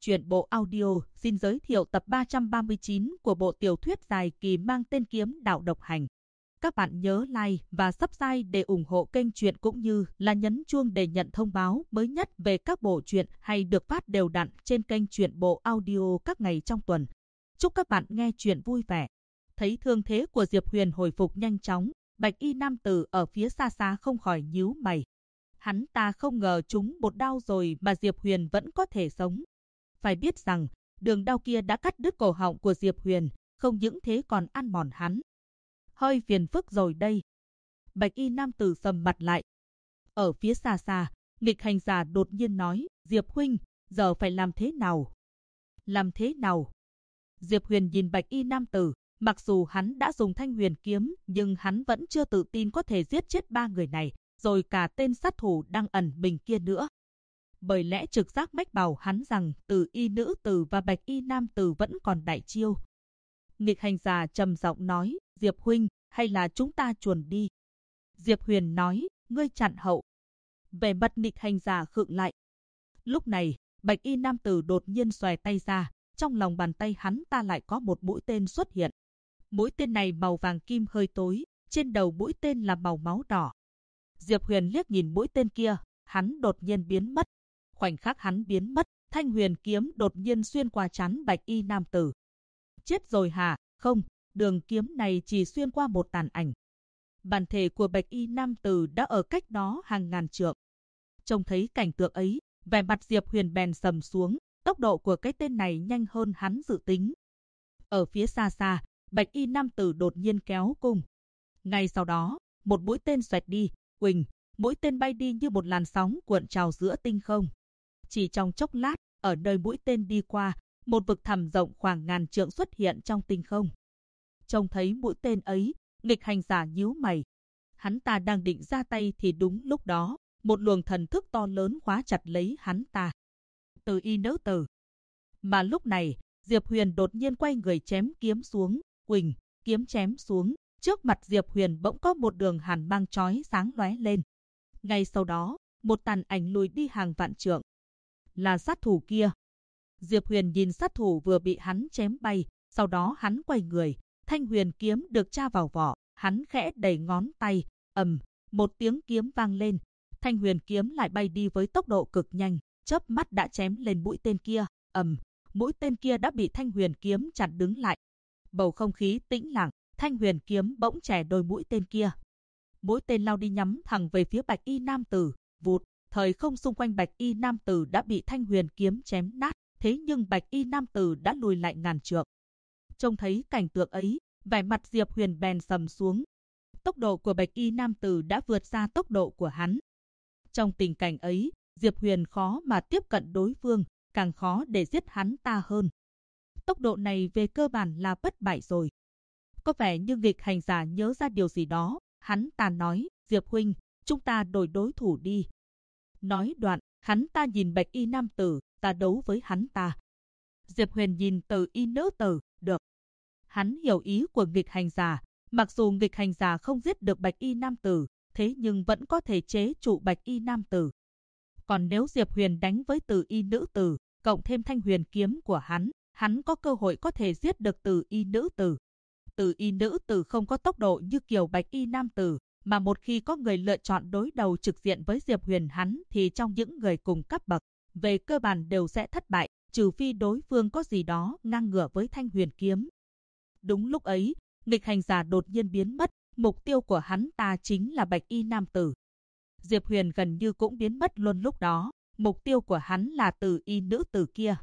Truyện bộ audio xin giới thiệu tập 339 của bộ tiểu thuyết dài kỳ mang tên Kiếm Đạo Độc Hành. Các bạn nhớ like và subscribe để ủng hộ kênh truyện cũng như là nhấn chuông để nhận thông báo mới nhất về các bộ truyện hay được phát đều đặn trên kênh truyện bộ audio các ngày trong tuần. Chúc các bạn nghe truyện vui vẻ. Thấy thương thế của Diệp Huyền hồi phục nhanh chóng, bạch y nam tử ở phía xa xa không khỏi nhíu mày. Hắn ta không ngờ trúng một đao rồi mà Diệp Huyền vẫn có thể sống. Phải biết rằng, đường đao kia đã cắt đứt cổ họng của Diệp Huyền, không những thế còn ăn mòn hắn. Hơi phiền phức rồi đây. Bạch y nam tử sầm mặt lại. Ở phía xa xa, nghịch hành giả đột nhiên nói, Diệp huynh, giờ phải làm thế nào? Làm thế nào? Diệp Huyền nhìn bạch y nam tử, mặc dù hắn đã dùng thanh huyền kiếm, nhưng hắn vẫn chưa tự tin có thể giết chết ba người này, rồi cả tên sát thủ đang ẩn mình kia nữa. Bởi lẽ trực giác mách bảo hắn rằng Từ y nữ tử và bạch y nam tử vẫn còn đại chiêu. Nghịch hành giả trầm giọng nói, Diệp huynh, hay là chúng ta chuồn đi? Diệp Huyền nói, ngươi chặn hậu. Vẻ mặt nghịch hành giả khựng lại. Lúc này, bạch y nam tử đột nhiên xòe tay ra, trong lòng bàn tay hắn ta lại có một mũi tên xuất hiện. Mũi tên này màu vàng kim hơi tối, trên đầu mũi tên là màu máu đỏ. Diệp Huyền liếc nhìn mũi tên kia, hắn đột nhiên biến mất. Khoảnh khắc hắn biến mất, thanh huyền kiếm đột nhiên xuyên qua trán bạch y nam tử. Chết rồi hả? Không, đường kiếm này chỉ xuyên qua một tàn ảnh. Bản thể của bạch y nam tử đã ở cách đó hàng ngàn trượng. Trông thấy cảnh tượng ấy, vẻ mặt Diệp Huyền bèn sầm xuống, tốc độ của cái tên này nhanh hơn hắn dự tính. Ở phía xa xa, bạch y nam tử đột nhiên kéo cung. Ngay sau đó, một mũi tên xoẹt đi, uỳnh, mũi tên bay đi như một làn sóng cuộn trào giữa tinh không. Chỉ trong chốc lát, ở nơi mũi tên đi qua, một vực thẳm rộng khoảng ngàn trượng xuất hiện trong tinh không. Trông thấy mũi tên ấy, nghịch hành giả nhíu mày. Hắn ta đang định ra tay thì đúng lúc đó, một luồng thần thức to lớn khóa chặt lấy hắn ta. Từ y nữ tử. Mà lúc này, Diệp Huyền đột nhiên quay người chém kiếm xuống, uỳnh, kiếm chém xuống. Trước mặt Diệp Huyền bỗng có một đường hàn mang chói sáng lóe lên. Ngay sau đó, một tàn ảnh lùi đi hàng vạn trượng. Là sát thủ kia. Diệp Huyền nhìn sát thủ vừa bị hắn chém bay, sau đó hắn quay người, thanh huyền kiếm được tra vào vỏ, hắn khẽ đẩy ngón tay, một tiếng kiếm vang lên, thanh huyền kiếm lại bay đi với tốc độ cực nhanh, chớp mắt đã chém lên mũi tên kia, mũi tên kia đã bị thanh huyền kiếm chặn đứng lại. Bầu không khí tĩnh lặng, thanh huyền kiếm bỗng chẻ đôi mũi tên kia. Mũi tên lao đi nhắm thẳng về phía bạch y nam tử, vụt. Thời không xung quanh bạch y nam tử đã bị thanh huyền kiếm chém nát, thế nhưng bạch y nam tử đã lùi lại ngàn trượng. Trông thấy cảnh tượng ấy, vẻ mặt Diệp Huyền bèn sầm xuống. Tốc độ của bạch y nam tử đã vượt xa tốc độ của hắn. Trong tình cảnh ấy, Diệp Huyền khó mà tiếp cận đối phương, càng khó để giết hắn ta hơn. Tốc độ này về cơ bản là bất bại rồi. Có vẻ như nghịch hành giả nhớ ra điều gì đó, hắn ta nói, Diệp huynh, chúng ta đổi đối thủ đi. Nói đoạn, hắn ta nhìn bạch y nam tử, ta đấu với hắn ta. Diệp Huyền nhìn Từ y nữ tử, được. Hắn hiểu ý của nghịch hành giả, mặc dù nghịch hành giả không giết được bạch y nam tử, thế nhưng vẫn có thể chế trụ bạch y nam tử. Còn nếu Diệp Huyền đánh với Từ y nữ tử, cộng thêm thanh huyền kiếm của hắn có cơ hội có thể giết được Từ y nữ tử. Từ y nữ tử không có tốc độ như kiểu bạch y nam tử, mà một khi có người lựa chọn đối đầu trực diện với Diệp Huyền hắn thì trong những người cùng cấp bậc, về cơ bản đều sẽ thất bại, trừ phi đối phương có gì đó ngang ngửa với thanh huyền kiếm. Đúng lúc ấy, nghịch hành giả đột nhiên biến mất, mục tiêu của hắn ta chính là bạch y nam tử. Diệp Huyền gần như cũng biến mất luôn lúc đó, mục tiêu của hắn là Từ y nữ tử kia.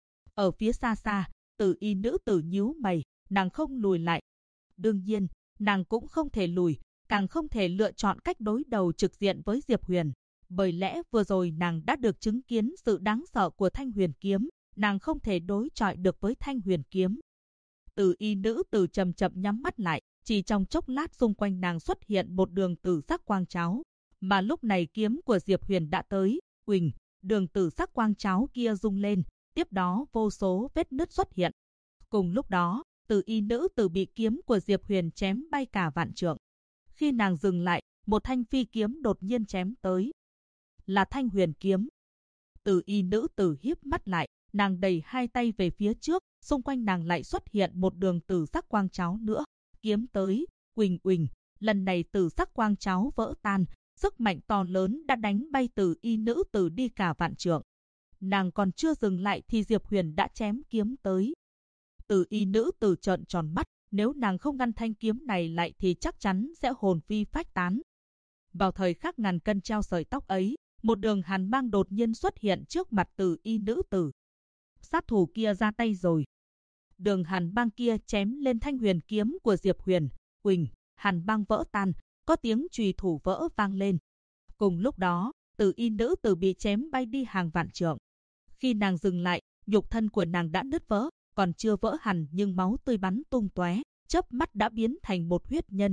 Ở phía xa xa, Từ y nữ tử nhíu mày, nàng không lùi lại. Đương nhiên, nàng cũng không thể lùi, càng không thể lựa chọn cách đối đầu trực diện với Diệp Huyền. Bởi lẽ vừa rồi nàng đã được chứng kiến sự đáng sợ của thanh huyền kiếm, nàng không thể đối chọi được với thanh huyền kiếm. Từ y nữ tử chậm chậm nhắm mắt lại, chỉ trong chốc lát xung quanh nàng xuất hiện một đường tử sắc quang cháo. Mà lúc này kiếm của Diệp Huyền đã tới, uỳnh, đường tử sắc quang cháo kia rung lên, tiếp đó vô số vết nứt xuất hiện. Cùng lúc đó, Từ y nữ tử bị kiếm của Diệp Huyền chém bay cả vạn trượng. Khi nàng dừng lại, một thanh phi kiếm đột nhiên chém tới. Là thanh huyền kiếm. Từ y nữ tử híp mắt lại, nàng đẩy hai tay về phía trước, xung quanh nàng lại xuất hiện một đường tử sắc quang cháo nữa. Kiếm tới, uỳnh uỳnh, lần này tử sắc quang cháo vỡ tan, sức mạnh to lớn đã đánh bay Từ Y nữ tử đi cả vạn trượng. Nàng còn chưa dừng lại thì Diệp Huyền đã chém kiếm tới. Từ Y nữ tử trợn tròn mắt, nếu nàng không ngăn thanh kiếm này lại thì chắc chắn sẽ hồn phi phách tán. Vào thời khắc ngàn cân treo sợi tóc ấy, một đường hàn mang đột nhiên xuất hiện trước mặt Từ Y nữ tử. Sát thủ kia ra tay rồi. Đường hàn băng kia chém lên thanh huyền kiếm của Diệp Huyền, uỳnh, hàn băng vỡ tan, có tiếng chùy thủ vỡ vang lên. Cùng lúc đó, Từ Y nữ tử bị chém bay đi hàng vạn trượng. Khi nàng dừng lại, nhục thân của nàng đã nứt vỡ, còn chưa vỡ hẳn nhưng máu tươi bắn tung tóe, chớp mắt đã biến thành một huyết nhân.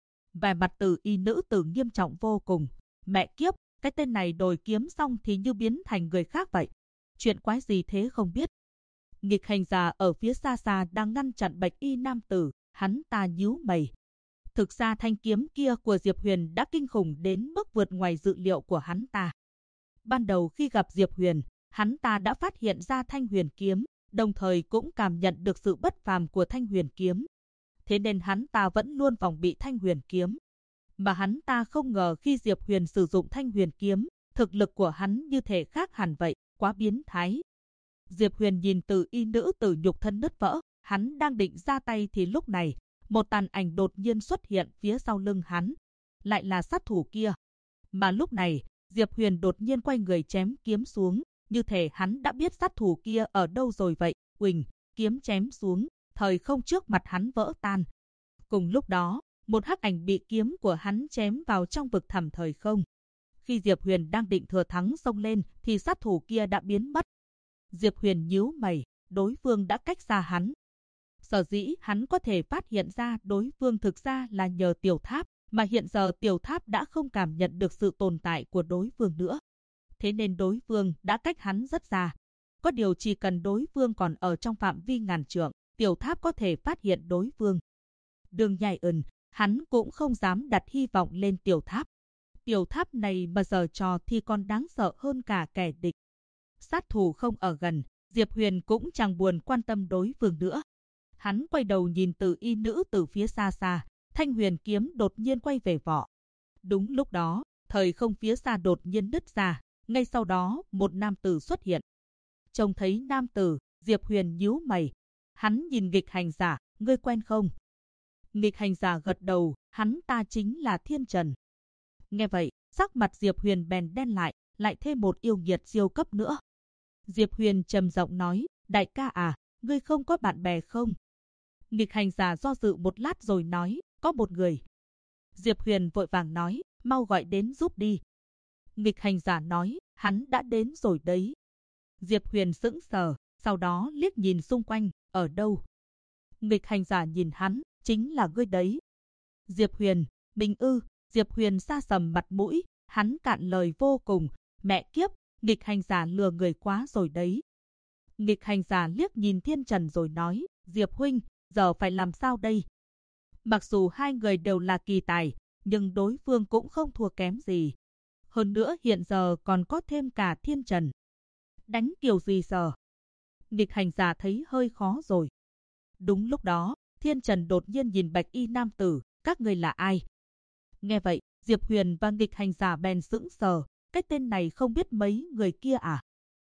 Vẻ mặt Từ Y nữ tử nghiêm trọng vô cùng. Mẹ kiếp, cái tên này đồi kiếm xong thì như biến thành người khác vậy. Chuyện quái gì thế không biết. Nghịch hành giả ở phía xa xa đang ngăn chặn bạch y nam tử, hắn ta nhíu mày. Thực ra thanh kiếm kia của Diệp Huyền đã kinh khủng đến mức vượt ngoài dự liệu của hắn ta. Ban đầu khi gặp Diệp Huyền, hắn ta đã phát hiện ra thanh huyền kiếm, đồng thời cũng cảm nhận được sự bất phàm của thanh huyền kiếm. Thế nên hắn ta vẫn luôn phòng bị thanh huyền kiếm. Mà hắn ta không ngờ khi Diệp Huyền sử dụng thanh huyền kiếm, thực lực của hắn như thể khác hẳn vậy, quá biến thái. Diệp Huyền nhìn Từ Y nữ tử nhục thân nứt vỡ, hắn đang định ra tay thì lúc này, một tàn ảnh đột nhiên xuất hiện phía sau lưng hắn. Lại là sát thủ kia. Mà lúc này, Diệp Huyền đột nhiên quay người chém kiếm xuống, như thể hắn đã biết sát thủ kia ở đâu rồi vậy. Uỳnh, kiếm chém xuống, thời không trước mặt hắn vỡ tan. Cùng lúc đó, một hắc ảnh bị kiếm của hắn chém vào trong vực thẳm thời không. Khi Diệp Huyền đang định thừa thắng xông lên thì sát thủ kia đã biến mất. Diệp Huyền nhíu mày, đối phương đã cách xa hắn. Sở dĩ hắn có thể phát hiện ra đối phương thực ra là nhờ tiểu tháp, mà hiện giờ tiểu tháp đã không cảm nhận được sự tồn tại của đối phương nữa. Thế nên đối phương đã cách hắn rất xa. Có điều chỉ cần đối phương còn ở trong phạm vi ngàn trượng, tiểu tháp có thể phát hiện đối phương. Đường Nhai hắn cũng không dám đặt hy vọng lên tiểu tháp. Tiểu tháp này mà giở trò thì còn đáng sợ hơn cả kẻ địch. Sát thủ không ở gần, Diệp Huyền cũng chẳng buồn quan tâm đối phương nữa. Hắn quay đầu nhìn Từ Y nữ từ phía xa xa, thanh huyền kiếm đột nhiên quay về vỏ. Đúng lúc đó, thời không phía xa đột nhiên nứt ra, ngay sau đó một nam tử xuất hiện. Trông thấy nam tử, Diệp Huyền nhíu mày. Hắn nhìn nghịch hành giả, ngươi quen không? Nghịch hành giả gật đầu, hắn ta chính là Thiên Trần. Nghe vậy, sắc mặt Diệp Huyền bèn đen lại thêm một yêu nghiệt siêu cấp nữa. Diệp Huyền trầm giọng nói, đại ca à, ngươi không có bạn bè không? Nghịch hành giả do dự một lát rồi nói, có một người. Diệp Huyền vội vàng nói, mau gọi đến giúp đi. Nghịch hành giả nói, hắn đã đến rồi đấy. Diệp Huyền sững sờ, sau đó liếc nhìn xung quanh, ở đâu? Nghịch hành giả nhìn hắn, chính là ngươi đấy. Diệp Huyền, mình ư? Diệp Huyền sa sầm mặt mũi, hắn cạn lời vô cùng, mẹ kiếp, nghịch hành giả lừa người quá rồi đấy. Nghịch hành giả liếc nhìn Thiên Trần rồi nói, Diệp huynh, giờ phải làm sao đây? Mặc dù hai người đều là kỳ tài, nhưng đối phương cũng không thua kém gì. Hơn nữa hiện giờ còn có thêm cả Thiên Trần. Đánh kiểu gì giờ? Nghịch hành giả thấy hơi khó rồi. Đúng lúc đó, Thiên Trần đột nhiên nhìn bạch y nam tử, các người là ai? Nghe vậy, Diệp Huyền và nghịch hành giả bèn sững sờ, cái tên này không biết mấy người kia à?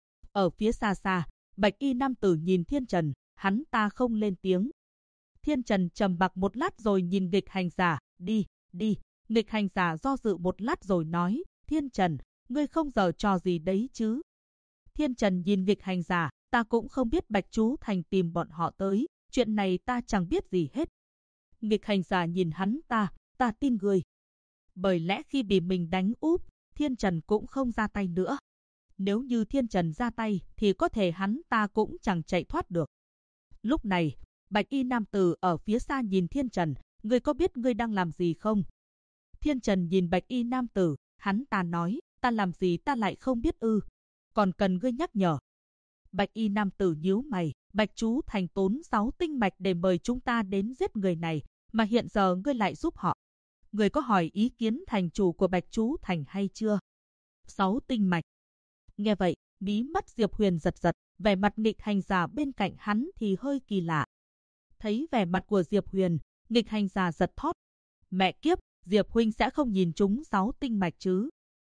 Ở phía xa xa, bạch y nam tử nhìn Thiên Trần, hắn ta không lên tiếng. Thiên Trần trầm mặc một lát rồi nhìn nghịch hành giả, đi. Nghịch hành giả do dự một lát rồi nói, Thiên Trần, ngươi không giở trò gì đấy chứ? Thiên Trần nhìn nghịch hành giả, ta cũng không biết Bạch Chú Thành tìm bọn họ tới, chuyện này ta chẳng biết gì hết. Nghịch hành giả nhìn hắn ta tin ngươi. Bởi lẽ khi bị mình đánh úp, Thiên Trần cũng không ra tay nữa. Nếu như Thiên Trần ra tay thì có thể hắn ta cũng chẳng chạy thoát được. Lúc này, bạch y nam tử ở phía xa nhìn Thiên Trần, ngươi có biết ngươi đang làm gì không? Thiên Trần nhìn bạch y nam tử, hắn ta nói, ta làm gì ta lại không biết ư? Còn cần ngươi nhắc nhở. Bạch y nam tử nhíu mày, Bạch Chú Thành tốn 6 tinh mạch để mời chúng ta đến giết người này, mà hiện giờ ngươi lại giúp họ. Ngươi có hỏi ý kiến thành chủ của Bạch Chú Thành hay chưa? 6 tinh mạch. Nghe vậy, mí mắt Diệp Huyền giật giật, vẻ mặt nghịch hành giả bên cạnh hắn thì hơi kỳ lạ. Thấy vẻ mặt của Diệp Huyền, nghịch hành giả giật thót. Mẹ kiếp, Diệp huynh sẽ không nhìn trúng 6 tinh mạch chứ?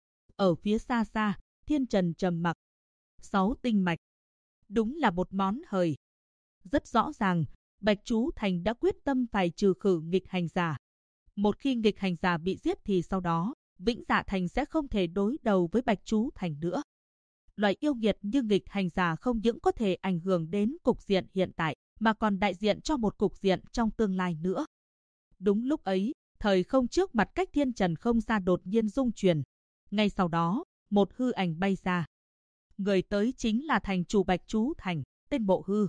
Ở phía xa xa, Thiên Trần trầm mặc. 6 tinh mạch, đúng là một món hời. Rất rõ ràng, Bạch Chú Thành đã quyết tâm phải trừ khử nghịch hành giả. Một khi nghịch hành giả bị giết thì sau đó, Vĩnh Dạ Thành sẽ không thể đối đầu với Bạch Chú Thành nữa. Loại yêu nghiệt như nghịch hành giả không những có thể ảnh hưởng đến cục diện hiện tại, mà còn đại diện cho một cục diện trong tương lai nữa. Đúng lúc ấy, thời không trước mặt cách Thiên Trần không xa đột nhiên rung chuyển. Ngay sau đó, một hư ảnh bay ra. Người tới chính là thành chủ Bạch Chú Thành, tên Mộ Hư.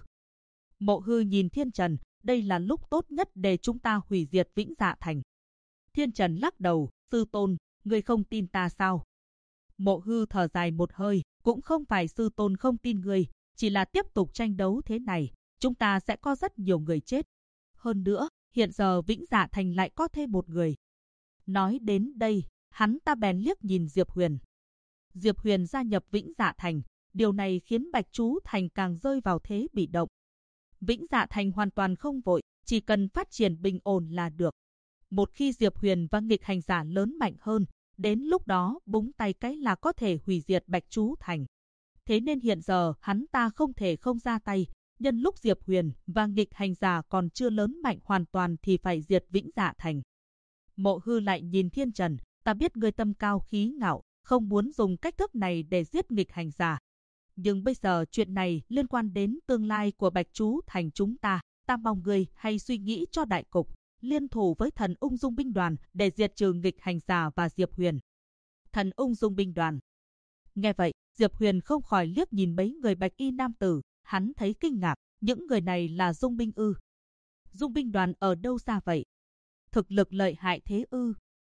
Mộ Hư nhìn Thiên Trần, đây là lúc tốt nhất để chúng ta hủy diệt Vĩnh Dạ Thành. Thiên Trần lắc đầu, sư tôn, người không tin ta sao? Mộ Hư thở dài một hơi, cũng không phải sư tôn không tin người, chỉ là tiếp tục tranh đấu thế này, chúng ta sẽ có rất nhiều người chết. Hơn nữa, hiện giờ Vĩnh Dạ Thành lại có thêm một người. Nói đến đây, hắn ta bèn liếc nhìn Diệp Huyền. Diệp Huyền gia nhập Vĩnh Dạ Thành, điều này khiến Bạch Chú Thành càng rơi vào thế bị động. Vĩnh Dạ Thành hoàn toàn không vội, chỉ cần phát triển bình ổn là được. Một khi Diệp Huyền và nghịch hành giả lớn mạnh hơn, đến lúc đó búng tay cái là có thể hủy diệt Bạch Chú Thành. Thế nên hiện giờ hắn ta không thể không ra tay, nhân lúc Diệp Huyền và nghịch hành giả còn chưa lớn mạnh hoàn toàn thì phải diệt Vĩnh Dạ Thành. Mộ Hư lại nhìn Thiên Trần, ta biết ngươi tâm cao khí ngạo, không muốn dùng cách thức này để giết nghịch hành giả. Nhưng bây giờ chuyện này liên quan đến tương lai của Bạch Chú Thành chúng ta mong ngươi hãy suy nghĩ cho đại cục, liên thủ với Thần Ung Dung binh đoàn để diệt trừ nghịch hành giả và Diệp Huyền. Thần Ung Dung binh đoàn. Nghe vậy, Diệp Huyền không khỏi liếc nhìn mấy người bạch y nam tử, hắn thấy kinh ngạc, những người này là Dung binh ư? Dung binh đoàn ở đâu ra vậy? Thực lực lợi hại thế ư?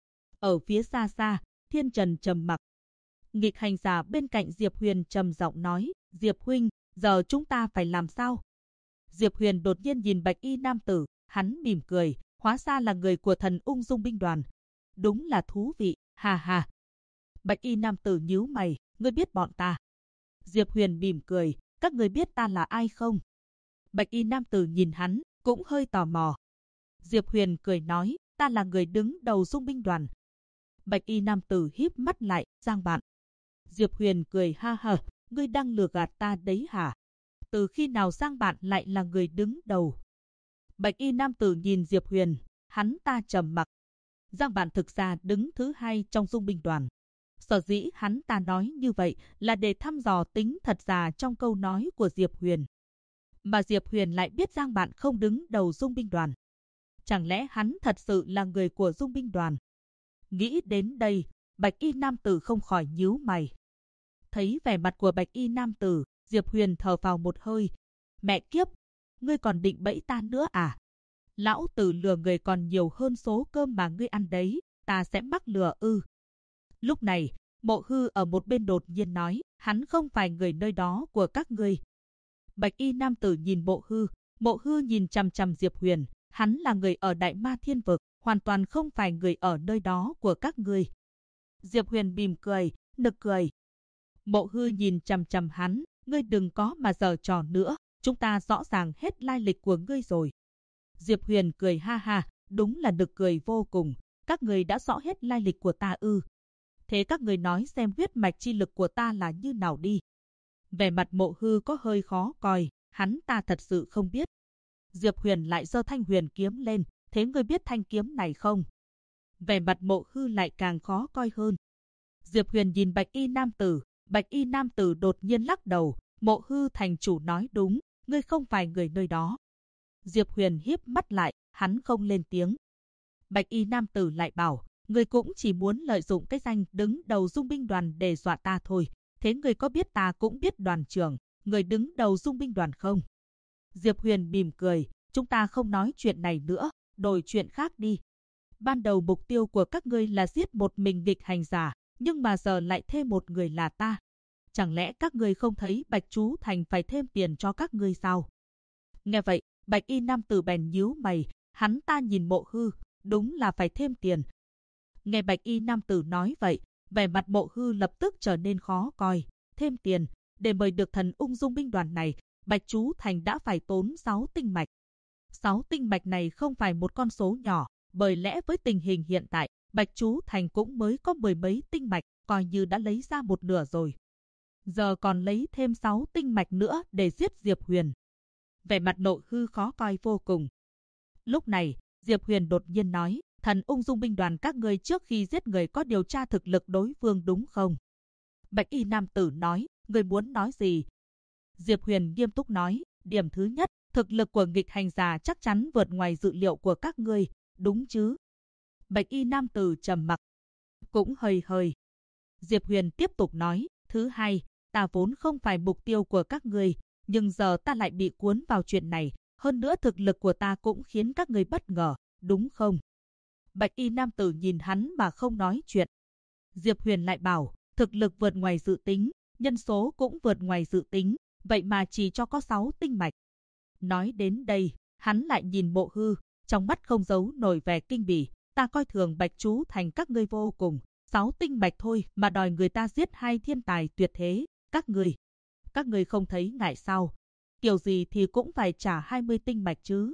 Ở phía xa xa, Thiên Trần trầm mặc. Nghịch hành giả bên cạnh Diệp Huyền trầm giọng nói, Diệp huynh, giờ chúng ta phải làm sao? Diệp Huyền đột nhiên nhìn bạch y nam tử, hắn mỉm cười, hóa ra là người của Thần Ung Dung binh đoàn. Đúng là thú vị, ha ha. Bạch y nam tử nhíu mày, ngươi biết bọn ta? Diệp Huyền mỉm cười, các ngươi biết ta là ai không? Bạch y nam tử nhìn hắn, cũng hơi tò mò. Diệp Huyền cười nói, ta là người đứng đầu Dung binh đoàn. Bạch y nam tử híp mắt lại, Giang bạn. Diệp Huyền cười ha ha, ngươi đang lừa gạt ta đấy hả? Từ khi nào Giang bạn lại là người đứng đầu? Bạch y nam tử nhìn Diệp Huyền, hắn ta trầm mặc. Giang bạn thực ra đứng thứ hai trong Dung binh đoàn. Sở dĩ hắn ta nói như vậy là để thăm dò tính thật giả trong câu nói của Diệp Huyền. Mà Diệp Huyền lại biết Giang bạn không đứng đầu Dung binh đoàn. Chẳng lẽ hắn thật sự là người của Dung binh đoàn? Nghĩ đến đây, bạch y nam tử không khỏi nhíu mày. Thấy vẻ mặt của bạch y nam tử, Diệp Huyền thở phào một hơi. Mẹ kiếp, ngươi còn định bẫy ta nữa à? Lão tử lừa người còn nhiều hơn số cơm mà ngươi ăn đấy, ta sẽ mắc lừa ư? Lúc này, Mộ Hư ở một bên đột nhiên nói, hắn không phải người nơi đó của các ngươi. Bạch y nam tử nhìn Mộ Hư nhìn chằm chằm Diệp Huyền, hắn là người ở Đại Ma Thiên Vực, hoàn toàn không phải người ở nơi đó của các ngươi. Diệp Huyền mỉm cười, nực cười. Mộ Hư nhìn chằm chằm hắn, ngươi đừng có mà giở trò nữa, chúng ta rõ ràng hết lai lịch của ngươi rồi. Diệp Huyền cười ha ha, đúng là nực cười vô cùng, các ngươi đã rõ hết lai lịch của ta ư? Thế các ngươi nói xem huyết mạch chi lực của ta là như nào đi. Vẻ mặt Mộ Hư có hơi khó coi, hắn ta thật sự không biết. Diệp Huyền lại giơ thanh huyền kiếm lên, thế ngươi biết thanh kiếm này không? Vẻ mặt Mộ Hư lại càng khó coi hơn. Diệp Huyền nhìn bạch y nam tử đột nhiên lắc đầu, Mộ Hư thành chủ nói đúng, ngươi không phải người nơi đó. Diệp Huyền híp mắt lại, hắn không lên tiếng. Bạch y nam tử lại bảo, ngươi cũng chỉ muốn lợi dụng cái danh đứng đầu Dung binh đoàn để dọa ta thôi. Thế ngươi có biết ta cũng biết đoàn trưởng, người đứng đầu Dung binh đoàn không? Diệp Huyền mỉm cười, chúng ta không nói chuyện này nữa, đổi chuyện khác đi. Ban đầu mục tiêu của các ngươi là giết một mình nghịch hành giả, nhưng mà giờ lại thêm một người là ta. Chẳng lẽ các ngươi không thấy Bạch Chú Thành phải thêm tiền cho các ngươi sao? Nghe vậy, bạch y nam tử bèn nhíu mày, hắn ta nhìn Mộ Hư, đúng là phải thêm tiền. Nghe bạch y nam tử nói vậy, vẻ mặt Mộ Hư lập tức trở nên khó coi. Thêm tiền, để mời được thần ung dung binh đoàn này, Bạch Chú Thành đã phải tốn 6 tinh mạch. 6 tinh mạch này không phải một con số nhỏ, bởi lẽ với tình hình hiện tại, Bạch Chú Thành cũng mới có 10 mấy tinh mạch, coi như đã lấy ra một nửa rồi. Giờ còn lấy thêm 6 tinh mạch nữa để giết Diệp Huyền. Vẻ mặt Nộ Hư khó coi vô cùng. Lúc này, Diệp Huyền đột nhiên nói, thần ung dung binh đoàn các ngươi trước khi giết người có điều tra thực lực đối phương đúng không? Bạch y nam tử nói, ngươi muốn nói gì? Diệp Huyền nghiêm túc nói, điểm thứ nhất, thực lực của nghịch hành giả chắc chắn vượt ngoài dự liệu của các ngươi, đúng chứ? Bạch y nam tử trầm mặc, cũng hơi hơi. Diệp Huyền tiếp tục nói, thứ hai, ta vốn không phải mục tiêu của các ngươi, nhưng giờ ta lại bị cuốn vào chuyện này, hơn nữa thực lực của ta cũng khiến các ngươi bất ngờ, đúng không? Bạch y nam tử nhìn hắn mà không nói chuyện. Diệp Huyền lại bảo, thực lực vượt ngoài dự tính, nhân số cũng vượt ngoài dự tính, vậy mà chỉ cho có 6 tinh mạch. Nói đến đây, hắn lại nhìn Mộ Hư, trong mắt không giấu nổi vẻ kinh bỉ, ta coi thường Bạch Chú Thành các ngươi vô cùng, 6 tinh mạch thôi mà đòi người ta giết 2 thiên tài tuyệt thế, các ngươi không thấy ngại sao? Kiểu gì thì cũng phải trả 20 tinh mạch chứ.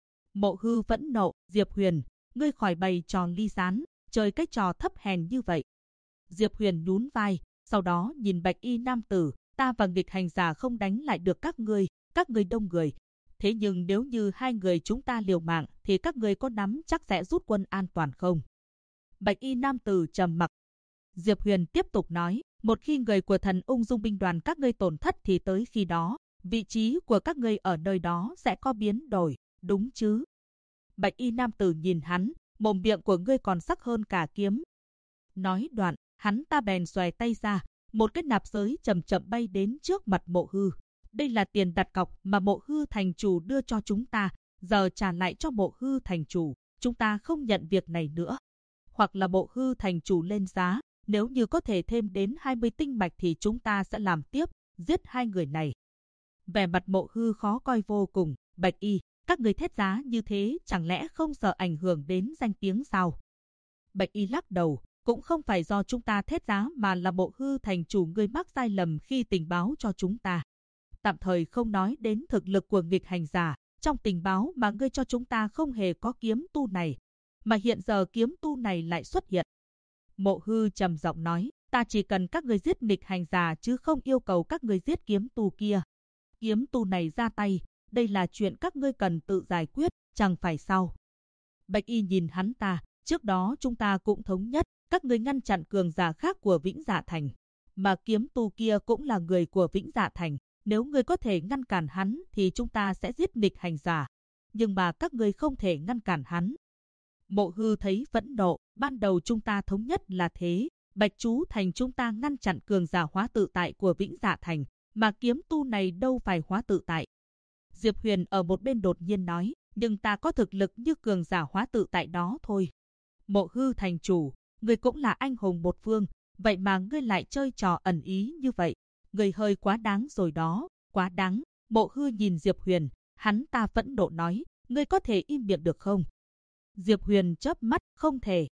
Mộ Hư vẫn nộ, Diệp Huyền, ngươi khỏi bày trò ly gián, chơi cái trò thấp hèn như vậy. Diệp Huyền nhún vai, sau đó nhìn Bạch y nam tử, ta và nghịch hành giả không đánh lại được các ngươi đông người. Thế nhưng nếu như 2 người chúng ta liều mạng thì các ngươi có nắm chắc sẽ rút quân an toàn không? Bạch y nam tử trầm mặc. Diệp Huyền tiếp tục nói, một khi người của thần ung dung binh đoàn các ngươi tổn thất thì tới khi đó, vị trí của các ngươi ở nơi đó sẽ có biến đổi, đúng chứ? Bạch y nam tử nhìn hắn, mồm miệng của ngươi còn sắc hơn cả kiếm. Nói đoạn, hắn ta bèn xòe tay ra, một cái nạp giới chậm chậm bay đến trước mặt Mộ Hư. Đây là tiền đặt cọc mà Mộ Hư thành chủ đưa cho chúng ta, giờ trả lại cho Mộ Hư thành chủ, chúng ta không nhận việc này nữa. Hoặc là Mộ Hư thành chủ lên giá, nếu như có thể thêm đến 20 tinh mạch thì chúng ta sẽ làm tiếp, giết 2 người này. Vẻ mặt Mộ Hư khó coi vô cùng, Bạch y, các người thét giá như thế chẳng lẽ không sợ ảnh hưởng đến danh tiếng sao? Bạch y lắc đầu, cũng không phải do chúng ta thét giá mà là Mộ Hư thành chủ ngươi mắc sai lầm khi tình báo cho chúng ta. Tạm thời không nói đến thực lực của nghịch hành giả, trong tình báo mà ngươi cho chúng ta không hề có kiếm tu này, mà hiện giờ kiếm tu này lại xuất hiện. Mộ Hư trầm giọng nói, ta chỉ cần các ngươi giết nghịch hành giả chứ không yêu cầu các ngươi giết kiếm tu kia. Kiếm tu này ra tay, đây là chuyện các ngươi cần tự giải quyết, chẳng phải sao? Bạch y nhìn hắn ta, trước đó chúng ta cũng thống nhất, các ngươi ngăn chặn cường giả khác của Vĩnh Dạ Thành, mà kiếm tu kia cũng là người của Vĩnh Dạ Thành, nếu ngươi có thể ngăn cản hắn thì chúng ta sẽ giết nghịch hành giả, nhưng mà các ngươi không thể ngăn cản hắn. Mộ Hư thấy phẫn nộ, ban đầu chúng ta thống nhất là thế, Bạch Chú Thành chúng ta ngăn chặn cường giả hóa tự tại của Vĩnh Dạ Thành, mà kiếm tu này đâu phải hóa tự tại. Diệp Huyền ở một bên đột nhiên nói, nhưng ta có thực lực như cường giả hóa tự tại đó thôi. Mộ Hư thành chủ, ngươi cũng là anh hùng một phương, vậy mà ngươi lại chơi trò ẩn ý như vậy. Ngươi hơi quá đáng rồi đó, quá đáng. Mộ Hư nhìn Diệp Huyền, hắn ta phẫn nộ nói, ngươi có thể im miệng được không? Diệp Huyền chớp mắt, không thể.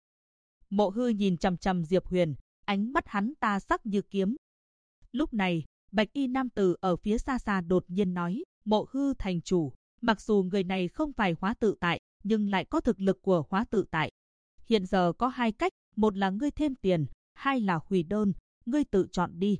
Mộ Hư nhìn chằm chằm Diệp Huyền, ánh mắt hắn ta sắc như kiếm. Lúc này, Bạch y nam tử ở phía xa xa đột nhiên nói, Mộ Hư thành chủ, mặc dù người này không phải hóa tự tại, nhưng lại có thực lực của hóa tự tại. Hiện giờ có 2 cách, một là ngươi thêm tiền, 2 là hủy đơn, ngươi tự chọn đi.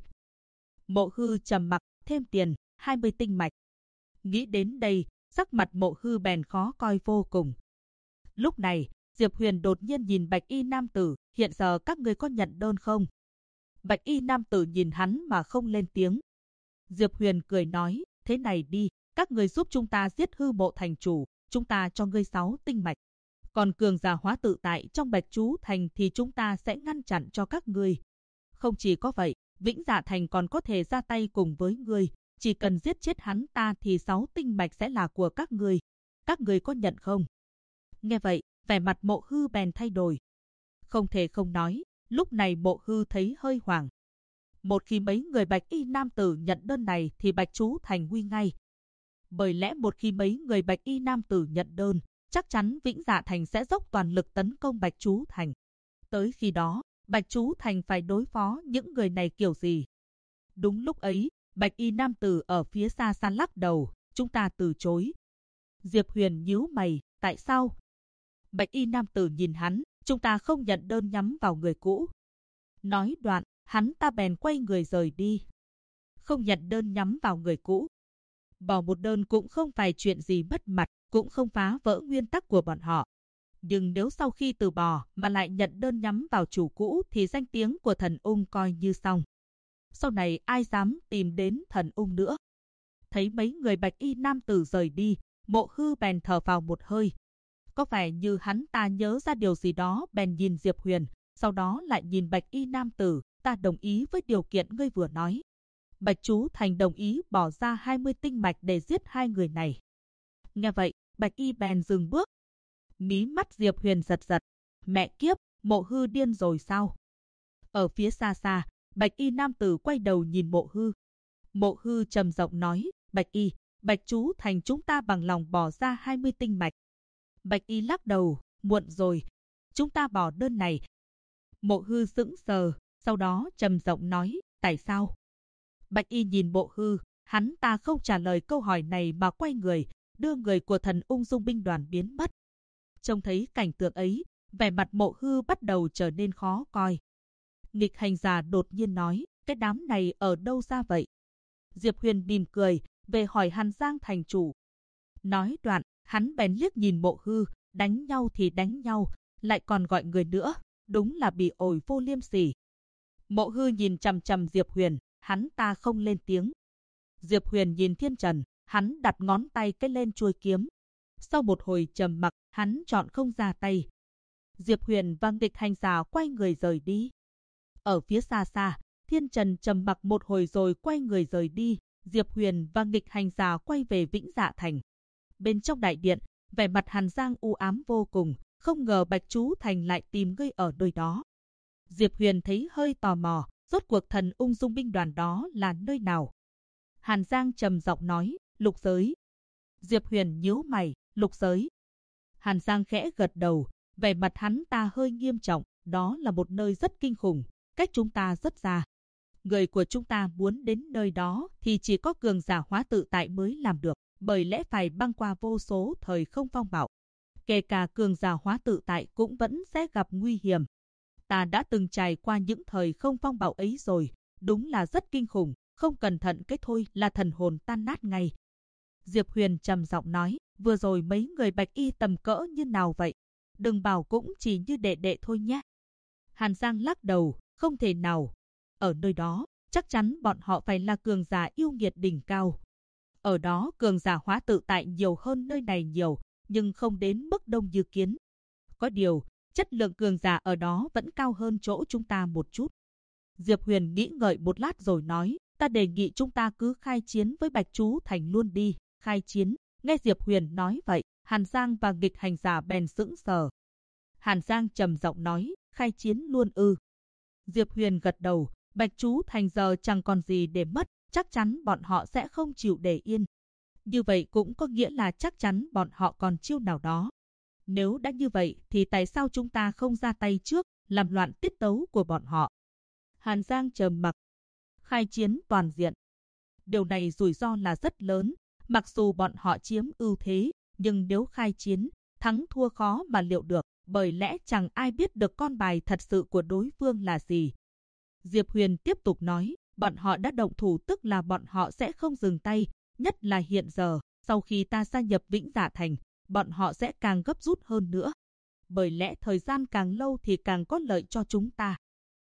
Mộ Hư trầm mặc, thêm tiền, 20 tinh mạch. Nghĩ đến đây, sắc mặt Mộ Hư bèn khó coi vô cùng. Lúc này, Diệp Huyền đột nhiên nhìn Bạch y nam tử, hiện giờ các ngươi có nhận đơn không? Bạch y nam tử nhìn hắn mà không lên tiếng. Diệp Huyền cười nói, thế này đi, các ngươi giúp chúng ta giết hư Mộ thành chủ, chúng ta cho ngươi 6 tinh mạch. Còn cường giả hóa tự tại trong Bạch Chú Thành thì chúng ta sẽ ngăn chặn cho các ngươi. Không chỉ có vậy, Vĩnh Dạ Thành còn có thể ra tay cùng với ngươi, chỉ cần giết chết hắn ta thì 6 tinh mạch sẽ là của các ngươi. Các ngươi có nhận không? Nghe vậy, vẻ mặt Mộ Hư bèn thay đổi. Không thể không nói, lúc này Mộ Hư thấy hơi hoảng. Một khi mấy người Bạch y nam tử nhận đơn này thì Bạch Chú Thành nguy ngay. Bởi lẽ một khi mấy người Bạch y nam tử nhận đơn, chắc chắn Vĩnh Dạ Thành sẽ dốc toàn lực tấn công Bạch Chú Thành. Tới khi đó, Bạch Chú Thành phải đối phó những người này kiểu gì? Đúng lúc ấy, Bạch y nam tử ở phía xa xa lắc đầu, chúng ta từ chối. Diệp Huyền nhíu mày, tại sao? Bạch y nam tử nhìn hắn, chúng ta không nhận đơn nhắm vào người cũ. Nói đoạn, hắn ta bèn quay người rời đi. Không nhận đơn nhắm vào người cũ. Bỏ một đơn cũng không phải chuyện gì mất mặt, cũng không phá vỡ nguyên tắc của bọn họ. Nhưng nếu sau khi từ bỏ mà lại nhận đơn nhắm vào chủ cũ thì danh tiếng của thần ung coi như xong. Sau này ai dám tìm đến thần ung nữa. Thấy mấy người bạch y nam tử rời đi, Mộ Hư bèn thở vào một hơi. Có vẻ như hắn ta nhớ ra điều gì đó, bèn nhìn Diệp Huyền, sau đó lại nhìn bạch y nam tử, ta đồng ý với điều kiện ngươi vừa nói. Bạch Chú Thành đồng ý bỏ ra 20 tinh mạch để giết hai người này. Nghe vậy, bạch y bèn dừng bước. Mí mắt Diệp Huyền giật giật. Mẹ kiếp, Mộ Hư điên rồi sao? Ở phía xa xa, bạch y nam tử quay đầu nhìn Mộ Hư. Mộ Hư trầm giọng nói, Bạch y, Bạch Chú Thành chúng ta bằng lòng bỏ ra 20 tinh mạch. Bạch y lắc đầu, muộn rồi, chúng ta bỏ đơn này. Mộ Hư sững sờ, sau đó trầm giọng nói, tại sao? Bạch y nhìn Mộ Hư, hắn ta không trả lời câu hỏi này mà quay người, đưa người của thần ung dung binh đoàn biến mất. Trông thấy cảnh tượng ấy, vẻ mặt Mộ Hư bắt đầu trở nên khó coi. Nghịch hành giả đột nhiên nói, cái đám này ở đâu ra vậy? Diệp Huyền mỉm cười, về hỏi Hàn Giang thành chủ. Nói đoạn, hắn bèn liếc nhìn Mộ Hư, đánh nhau thì đánh nhau, lại còn gọi người nữa, đúng là bị ổi vô liêm sỉ. Mộ Hư nhìn chằm chằm Diệp Huyền, hắn ta không lên tiếng. Diệp Huyền nhìn Thiên Trần, hắn đặt ngón tay cái lên chuôi kiếm. Sau một hồi trầm mặc, hắn chọn không ra tay. Diệp Huyền và nghịch hành giả quay người rời đi. Ở phía xa xa, Thiên Trần trầm mặc một hồi rồi quay người rời đi. Diệp Huyền và nghịch hành giả quay về Vĩnh Dạ Thành. Bên trong đại điện, vẻ mặt Hàn Giang u ám vô cùng, không ngờ Bạch Chú Thành lại tìm ngươi ở nơi đó. Diệp Huyền thấy hơi tò mò, rốt cuộc thần ung dung binh đoàn đó là nơi nào? Hàn Giang trầm giọng nói, lục giới. Diệp Huyền nhíu mày, lục giới. Hàn Giang khẽ gật đầu, vẻ mặt hắn ta hơi nghiêm trọng, đó là một nơi rất kinh khủng, cách chúng ta rất xa. Người của chúng ta muốn đến nơi đó thì chỉ có cường giả hóa tự tại mới làm được, bởi lẽ phải băng qua vô số thời không phong bạo. Kể cả cường giả hóa tự tại cũng vẫn sẽ gặp nguy hiểm. Ta đã từng trải qua những thời không phong bạo ấy rồi, đúng là rất kinh khủng, không cẩn thận cái thôi là thần hồn tan nát ngay. Diệp Huyền trầm giọng nói, vừa rồi mấy người bạch y tầm cỡ như nào vậy? Đừng bảo cũng chỉ như đệ đệ thôi nhé. Hàn Giang lắc đầu, không thể nào. Ở nơi đó, chắc chắn bọn họ phải là cường giả yêu nghiệt đỉnh cao. Ở đó cường giả hóa tự tại nhiều hơn nơi này nhiều, nhưng không đến mức đông như kiến. Có điều, chất lượng cường giả ở đó vẫn cao hơn chỗ chúng ta một chút. Diệp Huyền nghĩ ngợi một lát rồi nói, ta đề nghị chúng ta cứ khai chiến với Bạch Chú Thành luôn đi. Khai chiến, nghe Diệp Huyền nói vậy, Hàn Giang và nghịch hành giả bèn sững sờ. Hàn Giang trầm giọng nói, khai chiến luôn ư. Diệp Huyền gật đầu, Bạch Chú Thành giờ chẳng còn gì để mất, chắc chắn bọn họ sẽ không chịu để yên. Như vậy cũng có nghĩa là chắc chắn bọn họ còn chiêu nào đó. Nếu đã như vậy thì tại sao chúng ta không ra tay trước, làm loạn tiết tấu của bọn họ? Hàn Giang trầm mặc. Khai chiến toàn diện. Điều này rủi ro là rất lớn, mặc dù bọn họ chiếm ưu thế, nhưng nếu khai chiến, thắng thua khó mà liệu được, bởi lẽ chẳng ai biết được con bài thật sự của đối phương là gì. Diệp Huyền tiếp tục nói, bọn họ đã động thủ tức là bọn họ sẽ không dừng tay, nhất là hiện giờ, sau khi ta gia nhập Vĩnh Dạ Thành, bọn họ sẽ càng gấp rút hơn nữa. Bởi lẽ thời gian càng lâu thì càng có lợi cho chúng ta.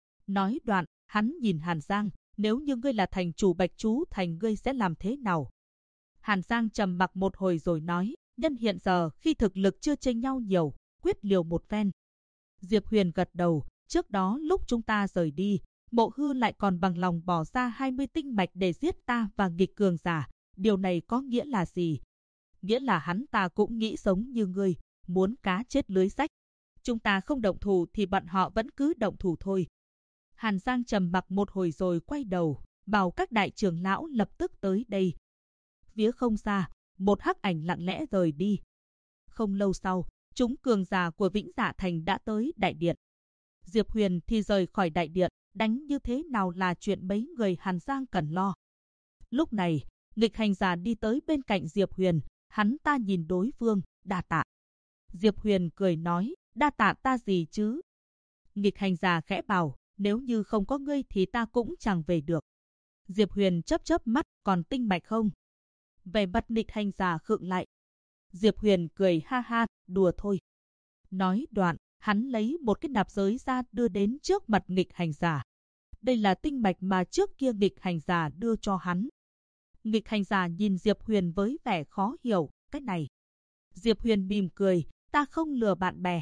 Nói đoạn, hắn nhìn Hàn Giang, nếu như ngươi là thành chủ Bạch Chú Thành ngươi sẽ làm thế nào? Hàn Giang trầm mặc một hồi rồi nói, nhân hiện giờ khi thực lực chưa chênh nhau nhiều, quyết liều một phen. Diệp Huyền gật đầu, trước đó lúc chúng ta rời đi, Mộ Hư lại còn bằng lòng bỏ ra 20 tinh mạch để giết ta và nghịch cường giả. Điều này có nghĩa là gì? Nghĩa là hắn ta cũng nghĩ sống như ngươi, muốn cá chết lưới rách. Chúng ta không động thủ thì bọn họ vẫn cứ động thủ thôi. Hàn Giang trầm mặc một hồi rồi quay đầu, bảo các đại trưởng lão lập tức tới đây. Phía không xa, một hắc ảnh lặng lẽ rời đi. Không lâu sau, chúng cường giả của Vĩnh Dạ Thành đã tới đại điện. Diệp Huyền thì rời khỏi đại điện, đánh như thế nào là chuyện mấy người Hàn Giang cần lo. Lúc này, nghịch hành giả đi tới bên cạnh Diệp Huyền, hắn ta nhìn đối phương, đa tạ. Diệp Huyền cười nói, đa tạ ta gì chứ? Nghịch hành giả khẽ bảo, nếu như không có ngươi thì ta cũng chẳng về được. Diệp Huyền chớp chớp mắt, còn tinh mạch không? Vẻ mặt nghịch hành giả khựng lại. Diệp Huyền cười ha ha, đùa thôi. Nói đoạn, hắn lấy một cái nạp giới ra đưa đến trước mặt nghịch hành giả. Đây là tinh mạch mà trước kia nghịch hành giả đưa cho hắn. Nghịch hành giả nhìn Diệp Huyền với vẻ khó hiểu, cái này. Diệp Huyền mỉm cười, ta không lừa bạn bè.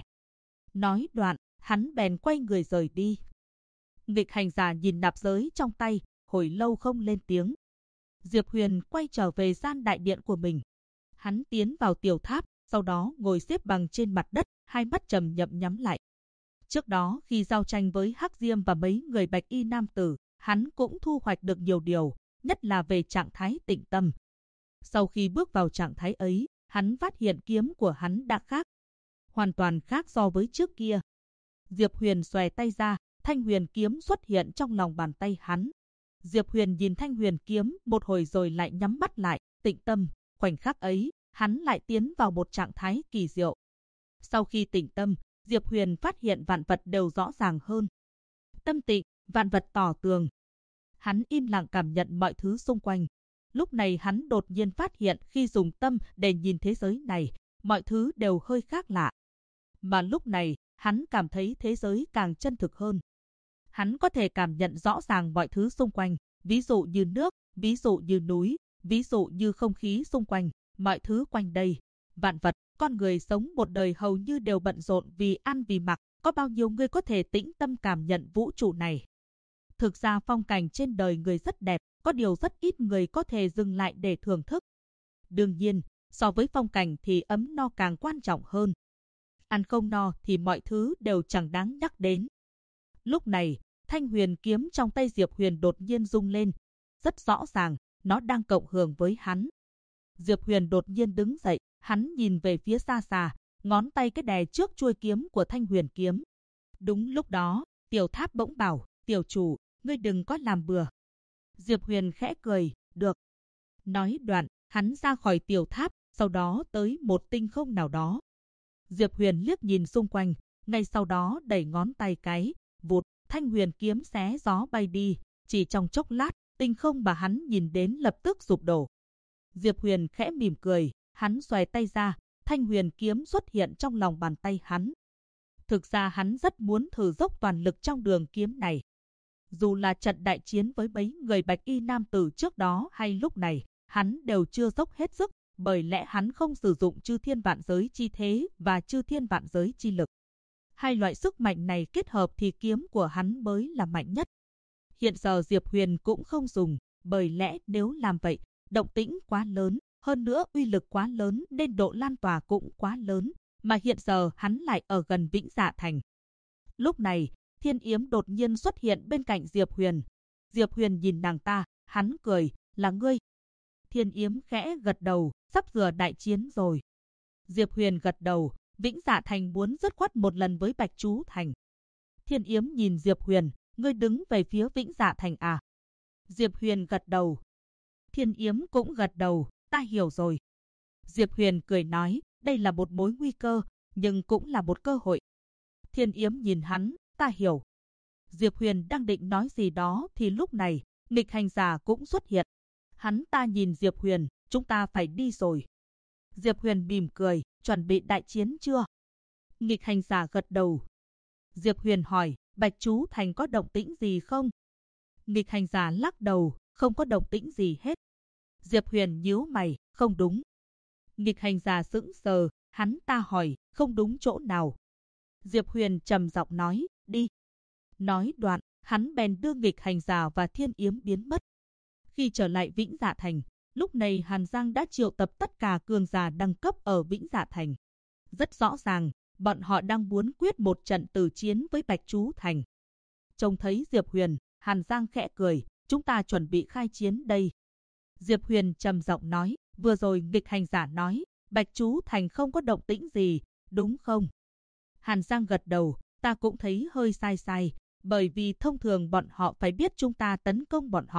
Nói đoạn, hắn bèn quay người rời đi. Nghịch hành giả nhìn nạp giới trong tay, hồi lâu không lên tiếng. Diệp Huyền quay trở về gian đại điện của mình. Hắn tiến vào tiểu tháp, sau đó ngồi xếp bằng trên mặt đất, hai mắt trầm nhậm nhắm lại. Trước đó khi giao tranh với Hắc Diêm và mấy người bạch y nam tử, hắn cũng thu hoạch được nhiều điều, nhất là về trạng thái tĩnh tâm. Sau khi bước vào trạng thái ấy, hắn phát hiện kiếm của hắn đã khác, hoàn toàn khác so với trước kia. Diệp Huyền xòe tay ra, thanh huyền kiếm xuất hiện trong lòng bàn tay hắn. Diệp Huyền nhìn thanh huyền kiếm một hồi rồi lại nhắm mắt lại, tĩnh tâm. Khoảnh khắc ấy, hắn lại tiến vào một trạng thái kỳ diệu. Sau khi tĩnh tâm, Diệp Huyền phát hiện vạn vật đều rõ ràng hơn. Tâm tịnh, vạn vật tỏ tường. Hắn im lặng cảm nhận mọi thứ xung quanh. Lúc này hắn đột nhiên phát hiện khi dùng tâm để nhìn thế giới này, mọi thứ đều hơi khác lạ. Mà lúc này, hắn cảm thấy thế giới càng chân thực hơn. Hắn có thể cảm nhận rõ ràng mọi thứ xung quanh, ví dụ như nước, ví dụ như núi, ví dụ như không khí xung quanh, mọi thứ quanh đây. Vạn vật, con người sống một đời hầu như đều bận rộn vì ăn vì mặc, có bao nhiêu người có thể tĩnh tâm cảm nhận vũ trụ này. Thực ra phong cảnh trên đời người rất đẹp, có điều rất ít người có thể dừng lại để thưởng thức. Đương nhiên, so với phong cảnh thì ấm no càng quan trọng hơn. Ăn không no thì mọi thứ đều chẳng đáng nhắc đến. Lúc này, thanh huyền kiếm trong tay Diệp Huyền đột nhiên rung lên. Rất rõ ràng, nó đang cộng hưởng với hắn. Diệp Huyền đột nhiên đứng dậy, hắn nhìn về phía xa xa, ngón tay cái đè trước chuôi kiếm của thanh huyền kiếm. Đúng lúc đó, tiểu tháp bỗng bảo, tiểu chủ, ngươi đừng có làm bừa. Diệp Huyền khẽ cười, được. Nói đoạn, hắn ra khỏi tiểu tháp, sau đó tới một tinh không nào đó. Diệp Huyền liếc nhìn xung quanh, ngay sau đó đẩy ngón tay cái, vụt, thanh huyền kiếm xé gió bay đi. Chỉ trong chốc lát, tinh không mà hắn nhìn đến lập tức sụp đổ. Diệp Huyền khẽ mỉm cười, hắn xòe tay ra, thanh huyền kiếm xuất hiện trong lòng bàn tay hắn. Thực ra hắn rất muốn thử dốc toàn lực trong đường kiếm này. Dù là trận đại chiến với mấy người bạch y nam tử trước đó hay lúc này, hắn đều chưa dốc hết sức, bởi lẽ hắn không sử dụng chư thiên vạn giới chi thế và chư thiên vạn giới chi lực. Hai loại sức mạnh này kết hợp thì kiếm của hắn mới là mạnh nhất. Hiện giờ Diệp Huyền cũng không dùng, bởi lẽ nếu làm vậy, động tĩnh quá lớn, hơn nữa uy lực quá lớn nên độ lan tỏa cũng quá lớn, mà hiện giờ hắn lại ở gần Vĩnh Dạ Thành. Lúc này, Thiên Yếm đột nhiên xuất hiện bên cạnh Diệp Huyền. Diệp Huyền nhìn nàng ta, hắn cười, là ngươi. Thiên Yếm khẽ gật đầu, sắp sửa đại chiến rồi. Diệp Huyền gật đầu, Vĩnh Dạ Thành muốn dứt khoát một lần với Bạch Chú Thành. Thiên Yếm nhìn Diệp Huyền, ngươi đứng về phía Vĩnh Dạ Thành à? Diệp Huyền gật đầu. Thiên Yếm cũng gật đầu, ta hiểu rồi. Diệp Huyền cười nói, đây là một mối nguy cơ, nhưng cũng là một cơ hội. Thiên Yếm nhìn hắn, ta hiểu. Diệp Huyền đang định nói gì đó thì lúc này, nghịch hành giả cũng xuất hiện. Hắn ta nhìn Diệp Huyền, chúng ta phải đi rồi. Diệp Huyền mỉm cười, chuẩn bị đại chiến chưa? Nghịch hành giả gật đầu. Diệp Huyền hỏi, Bạch Chú Thành có động tĩnh gì không? Nghịch hành giả lắc đầu, không có động tĩnh gì hết. Diệp Huyền nhíu mày, không đúng. Nghịch hành giả sững sờ, hắn ta hỏi, không đúng chỗ nào? Diệp Huyền trầm giọng nói, đi. Nói đoạn, hắn bèn đưa nghịch hành giả và Thiên Yếm biến mất. Khi trở lại Vĩnh Dạ Thành, lúc này Hàn Giang đã triệu tập tất cả cường giả đẳng cấp ở Vĩnh Dạ Thành. Rất rõ ràng, bọn họ đang muốn quyết một trận tử chiến với Bạch Chú Thành. Trông thấy Diệp Huyền, Hàn Giang khẽ cười, chúng ta chuẩn bị khai chiến đây. Diệp Huyền trầm giọng nói, vừa rồi nghịch hành giả nói, Bạch Chú Thành không có động tĩnh gì, đúng không? Hàn Giang gật đầu, ta cũng thấy hơi sai, bởi vì thông thường bọn họ phải biết chúng ta tấn công bọn họ,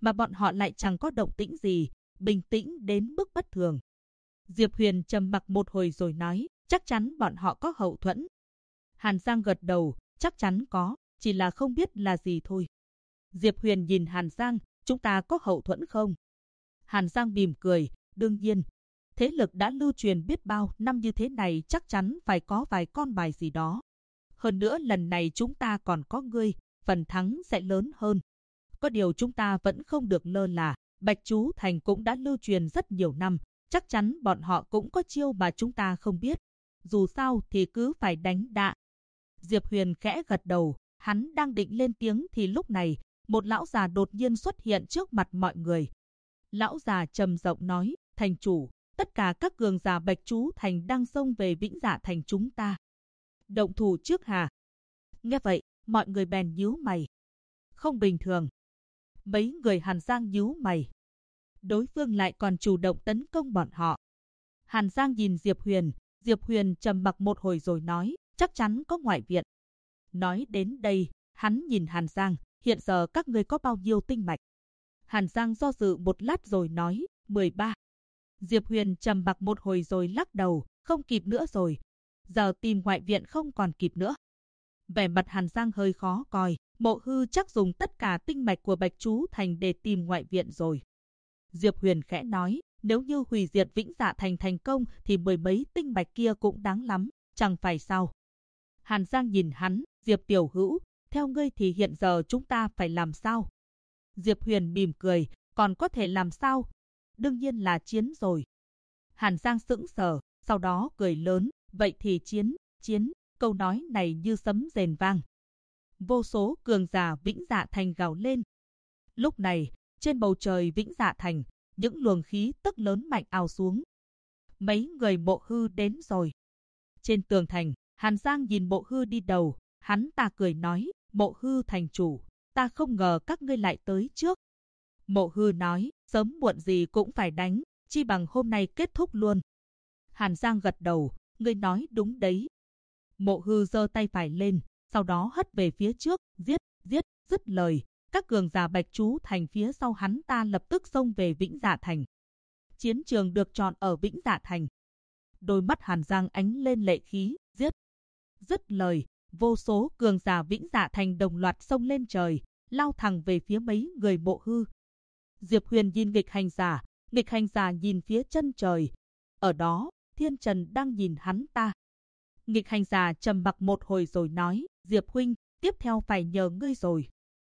mà bọn họ lại chẳng có động tĩnh gì, bình tĩnh đến mức bất thường. Diệp Huyền trầm mặc một hồi rồi nói, chắc chắn bọn họ có hậu thuẫn. Hàn Giang gật đầu, chắc chắn có, chỉ là không biết là gì thôi. Diệp Huyền nhìn Hàn Giang, chúng ta có hậu thuẫn không? Hàn Giang mỉm cười, đương nhiên. Thế lực đã lưu truyền biết bao năm như thế này chắc chắn phải có vài con bài gì đó. Hơn nữa lần này chúng ta còn có ngươi, phần thắng sẽ lớn hơn. Có điều chúng ta vẫn không được lơ là, Bạch Chú Thành cũng đã lưu truyền rất nhiều năm, chắc chắn bọn họ cũng có chiêu mà chúng ta không biết. Dù sao thì cứ phải đánh đạ. Diệp Huyền khẽ gật đầu, hắn đang định lên tiếng thì lúc này, một lão già đột nhiên xuất hiện trước mặt mọi người. Lão già trầm giọng nói, thành chủ, tất cả các cường giả Bạch Chú Thành đang xông về Vĩnh Dạ Thành chúng ta. Động thủ trước hả? Nghe vậy, mọi người bèn nhíu mày. Không bình thường. Mấy người Hàn Giang nhíu mày. Đối phương lại còn chủ động tấn công bọn họ. Hàn Giang nhìn Diệp Huyền trầm mặc một hồi rồi nói, chắc chắn có ngoại viện. Nói đến đây, hắn nhìn Hàn Giang, hiện giờ các ngươi có bao nhiêu tinh mạch? Hàn Giang do dự một lát rồi nói, 13. Diệp Huyền trầm mặc một hồi rồi lắc đầu, không kịp nữa rồi. Giờ tìm ngoại viện không còn kịp nữa. Vẻ mặt Hàn Giang hơi khó coi, Mộ Hư chắc dùng tất cả tinh mạch của Bạch Chú Thành để tìm ngoại viện rồi. Diệp Huyền khẽ nói, nếu như hủy diệt Vĩnh Dạ Thành thành công thì 10 mấy tinh mạch kia cũng đáng lắm, chẳng phải sao? Hàn Giang nhìn hắn, Diệp tiểu hữu, theo ngươi thì hiện giờ chúng ta phải làm sao? Diệp Huyền mỉm cười, còn có thể làm sao? Đương nhiên là chiến rồi. Hàn Giang sững sờ, sau đó cười lớn, vậy thì chiến, câu nói này như sấm rền vang. Vô số cường giả Vĩnh Dạ Thành gào lên. Lúc này, trên bầu trời Vĩnh Dạ Thành, những luồng khí tức lớn mạnh ào xuống. Mấy người Mộ Hư đến rồi. Trên tường thành, Hàn Giang nhìn Mộ Hư đi đầu, hắn ta cười nói, Mộ Hư thành chủ, ta không ngờ các ngươi lại tới trước. Mộ Hư nói, sớm muộn gì cũng phải đánh, chi bằng hôm nay kết thúc luôn. Hàn Giang gật đầu, ngươi nói đúng đấy. Mộ Hư giơ tay phải lên, sau đó hất về phía trước, giết, dứt lời. Các cường giả Bạch Chú Thành phía sau hắn ta lập tức xông về Vĩnh Dạ Thành. Chiến trường được chọn ở Vĩnh Dạ Thành. Đôi mắt Hàn Giang ánh lên lệ khí, giết. Dứt lời, vô số cường giả Vĩnh Dạ Thành đồng loạt xông lên trời, lao thẳng về phía mấy người Mộ Hư. Diệp Huyền nhìn nghịch hành giả nhìn phía chân trời. Ở đó, Thiên Trần đang nhìn hắn ta. Nghịch hành giả trầm mặc một hồi rồi nói, Diệp huynh, tiếp theo phải nhờ ngươi rồi.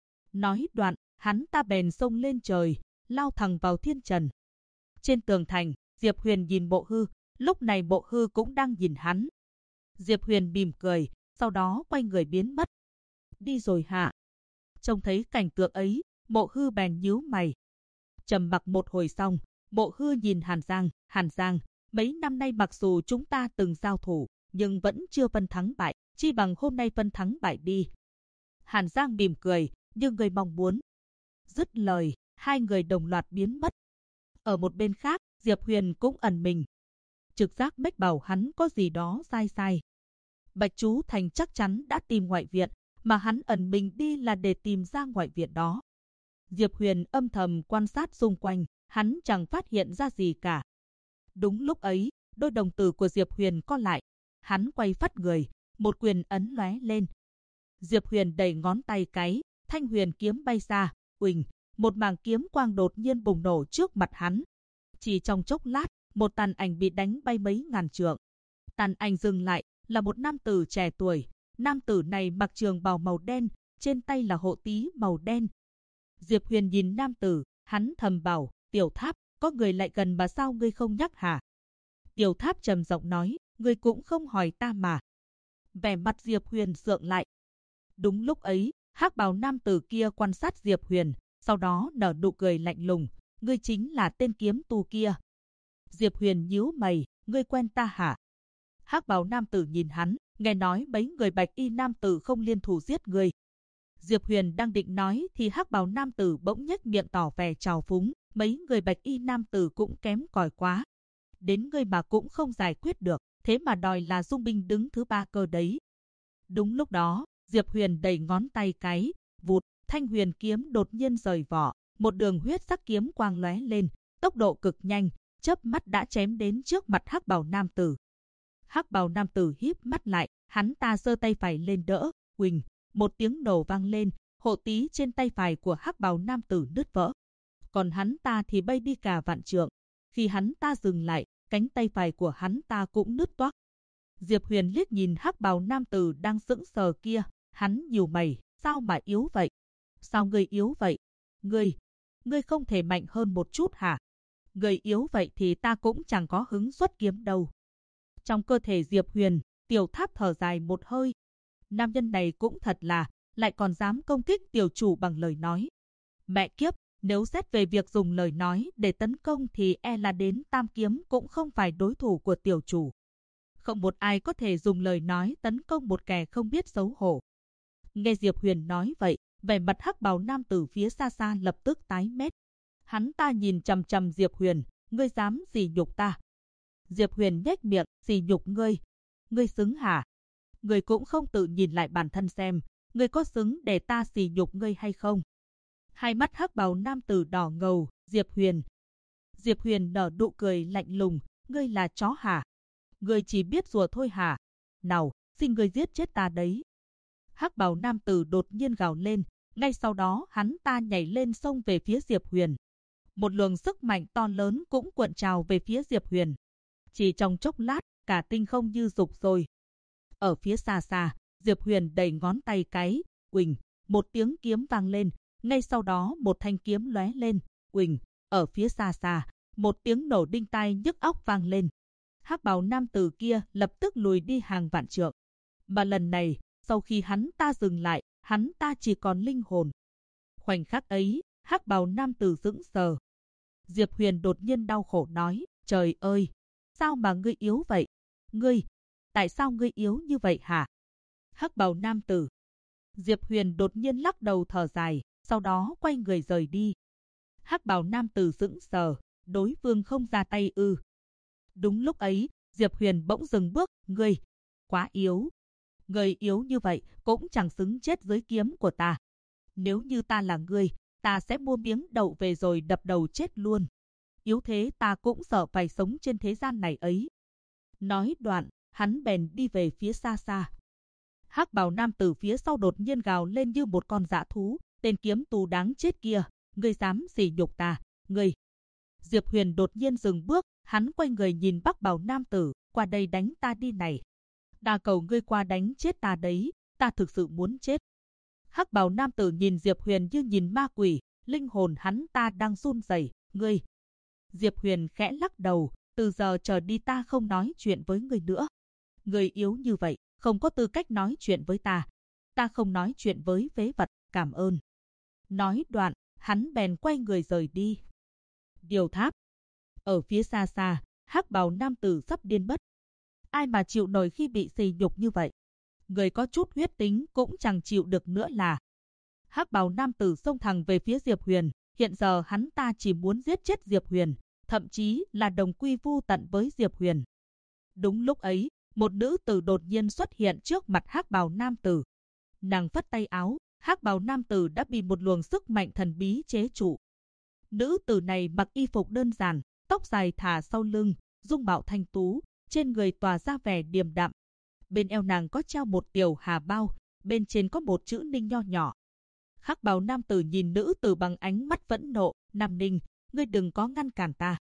Nói đoạn, hắn ta bèn xông lên trời, lao thẳng vào Thiên Trần. Trên tường thành, Diệp Huyền nhìn Mộ Hư, lúc này Mộ Hư cũng đang nhìn hắn. Diệp Huyền mỉm cười, sau đó quay người biến mất. Đi rồi hả? Trông thấy cảnh tượng ấy, Mộ Hư bèn nhíu mày. Trầm mặc một hồi xong, Mộ Hư nhìn Hàn Giang, mấy năm nay mặc dù chúng ta từng giao thủ, nhưng vẫn chưa phân thắng bại, chi bằng hôm nay phân thắng bại đi. Hàn Giang mỉm cười, như người mong muốn. Dứt lời, hai người đồng loạt biến mất. Ở một bên khác, Diệp Huyền cũng ẩn mình. Trực giác mách bảo hắn có gì đó sai. Bạch Chú Thành chắc chắn đã tìm ngoại viện, mà hắn ẩn mình đi là để tìm ra ngoại viện đó. Diệp Huyền âm thầm quan sát xung quanh, hắn chẳng phát hiện ra gì cả. Đúng lúc ấy, đôi đồng tử của Diệp Huyền co lại. Hắn quay phắt người, một quyền ấn lóe lên. Diệp Huyền đẩy ngón tay cái, thanh huyền kiếm bay ra, uỳnh, một mảng kiếm quang đột nhiên bùng nổ trước mặt hắn. Chỉ trong chốc lát, một tàn ảnh bị đánh bay mấy ngàn trượng. Tàn ảnh dừng lại, là một nam tử trẻ tuổi. Nam tử này mặc trường bào màu đen, trên tay là hộ tí màu đen. Diệp Huyền nhìn nam tử, hắn thầm bảo, Tiểu Tháp, có người lại gần mà sao ngươi không nhắc hả? Tiểu Tháp trầm giọng nói, ngươi cũng không hỏi ta mà. Vẻ mặt Diệp Huyền sượng lại. Đúng lúc ấy, hắc bào nam tử kia quan sát Diệp Huyền, sau đó nở nụ cười lạnh lùng, ngươi chính là tên kiếm tu kia. Diệp Huyền nhíu mày, ngươi quen ta hả? Hắc bào nam tử nhìn hắn, nghe nói mấy người bạch y nam tử không liên thủ giết ngươi. Diệp Huyền đang định nói thì hắc bào nam tử bỗng nhếch miệng tỏ vẻ trào phúng, mấy người bạch y nam tử cũng kém cỏi quá. Đến ngươi mà cũng không giải quyết được, thế mà đòi là dung binh đứng thứ ba cơ đấy. Đúng lúc đó, Diệp Huyền đẩy ngón tay cái, vụt, thanh huyền kiếm đột nhiên rời vỏ, một đường huyết sắc kiếm quang lóe lên, tốc độ cực nhanh, chớp mắt đã chém đến trước mặt hắc bào nam tử. Hắc bào nam tử híp mắt lại, hắn ta giơ tay phải lên đỡ, huỳnh, một tiếng nổ vang lên, hộ tí trên tay phải của hắc bào nam tử nứt vỡ. Còn hắn ta thì bay đi cả vạn trượng. Khi hắn ta dừng lại, cánh tay phải của hắn ta cũng nứt toác. Diệp Huyền liếc nhìn hắc bào nam tử đang sững sờ kia, hắn nhíu mày, sao mà yếu vậy? Sao ngươi yếu vậy? Ngươi không thể mạnh hơn một chút hả? Ngươi yếu vậy thì ta cũng chẳng có hứng xuất kiếm đâu. Trong cơ thể Diệp Huyền, Tiểu Tháp thở dài một hơi. Nam nhân này cũng thật là, lại còn dám công kích tiểu chủ bằng lời nói. Mẹ kiếp, nếu xét về việc dùng lời nói để tấn công thì e là đến tam kiếm cũng không phải đối thủ của tiểu chủ. Không một ai có thể dùng lời nói tấn công một kẻ không biết xấu hổ. Nghe Diệp Huyền nói vậy, vẻ mặt hắc bào nam tử phía xa xa lập tức tái mét. Hắn ta nhìn chằm chằm Diệp Huyền, ngươi dám sỉ nhục ta? Diệp Huyền nhếch miệng, sỉ nhục ngươi? Ngươi xứng hả? Ngươi cũng không tự nhìn lại bản thân xem, ngươi có xứng để ta sỉ nhục ngươi hay không? Hai mắt hắc bào nam tử đỏ ngầu, Diệp Huyền. Diệp Huyền nở nụ cười lạnh lùng, ngươi là chó hả? Ngươi chỉ biết rùa thôi hả? Nào, xin ngươi giết chết ta đấy. Hắc bào nam tử đột nhiên gào lên, ngay sau đó hắn ta nhảy lên xông về phía Diệp Huyền. Một luồng sức mạnh to lớn cũng cuộn trào về phía Diệp Huyền. Chỉ trong chốc lát, cả tinh không như rục rồi. Ở phía xa xa, Diệp Huyền đẩy ngón tay cái, uỳnh, một tiếng kiếm vang lên, ngay sau đó một thanh kiếm lóe lên, uỳnh, ở phía xa xa, một tiếng nổ đinh tai nhức óc vang lên. Hắc bào nam tử kia lập tức lùi đi hàng vạn trượng. Mà lần này, sau khi hắn ta dừng lại, hắn ta chỉ còn linh hồn. Khoảnh khắc ấy, hắc bào nam tử sững sờ. Diệp Huyền đột nhiên đau khổ nói, trời ơi, sao mà ngươi yếu vậy? Tại sao ngươi yếu như vậy hả? Hắc bào nam tử. Diệp Huyền đột nhiên lắc đầu thở dài, sau đó quay người rời đi. Hắc bào nam tử sững sờ, đối phương không ra tay ư? Đúng lúc ấy, Diệp Huyền bỗng dừng bước, ngươi quá yếu. Ngươi yếu như vậy cũng chẳng xứng chết dưới kiếm của ta. Nếu như ta là ngươi, ta sẽ mua miếng đậu về rồi đập đầu chết luôn. Yếu thế ta cũng sợ phải sống trên thế gian này ấy. Nói đoạn, hắn bèn đi về phía xa xa. Hắc bào nam tử phía sau đột nhiên gào lên như một con dã thú, tên kiếm tù đáng chết kia, ngươi dám sỉ nhục ta, ngươi. Diệp Huyền đột nhiên dừng bước, hắn quay người nhìn Bắc bào nam tử, qua đây đánh ta đi này. Đa cầu ngươi qua đánh chết ta đấy, ta thực sự muốn chết. Hắc bào nam tử nhìn Diệp Huyền như nhìn ma quỷ, linh hồn hắn ta đang run rẩy, ngươi. Diệp Huyền khẽ lắc đầu, từ giờ trở đi ta không nói chuyện với ngươi nữa. Ngươi yếu như vậy, không có tư cách nói chuyện với ta. Ta không nói chuyện với phế vật, cảm ơn. Nói đoạn, hắn bèn quay người rời đi. Điều tháp. Ở phía xa xa, hắc bào nam tử sắp điên mất. Ai mà chịu nổi khi bị sỉ nhục như vậy? Người có chút huyết tính cũng chẳng chịu được nữa là. Hắc bào nam tử xông thẳng về phía Diệp Huyền. Hiện giờ hắn ta chỉ muốn giết chết Diệp Huyền, thậm chí là đồng quy vu tận với Diệp Huyền. Đúng lúc ấy, một nữ tử đột nhiên xuất hiện trước mặt hắc bào nam tử. Nàng phất tay áo, hắc bào nam tử đã bị một luồng sức mạnh thần bí chế trụ. Nữ tử này mặc y phục đơn giản, tóc dài thả sau lưng, dung mạo thanh tú, trên người tỏa ra vẻ điềm đạm. Bên eo nàng có treo một tiểu hà bao, bên trên có một chữ Ninh nho nhỏ. Hắc bào nam tử nhìn nữ tử bằng ánh mắt phẫn nộ, Nam Ninh, ngươi đừng có ngăn cản ta.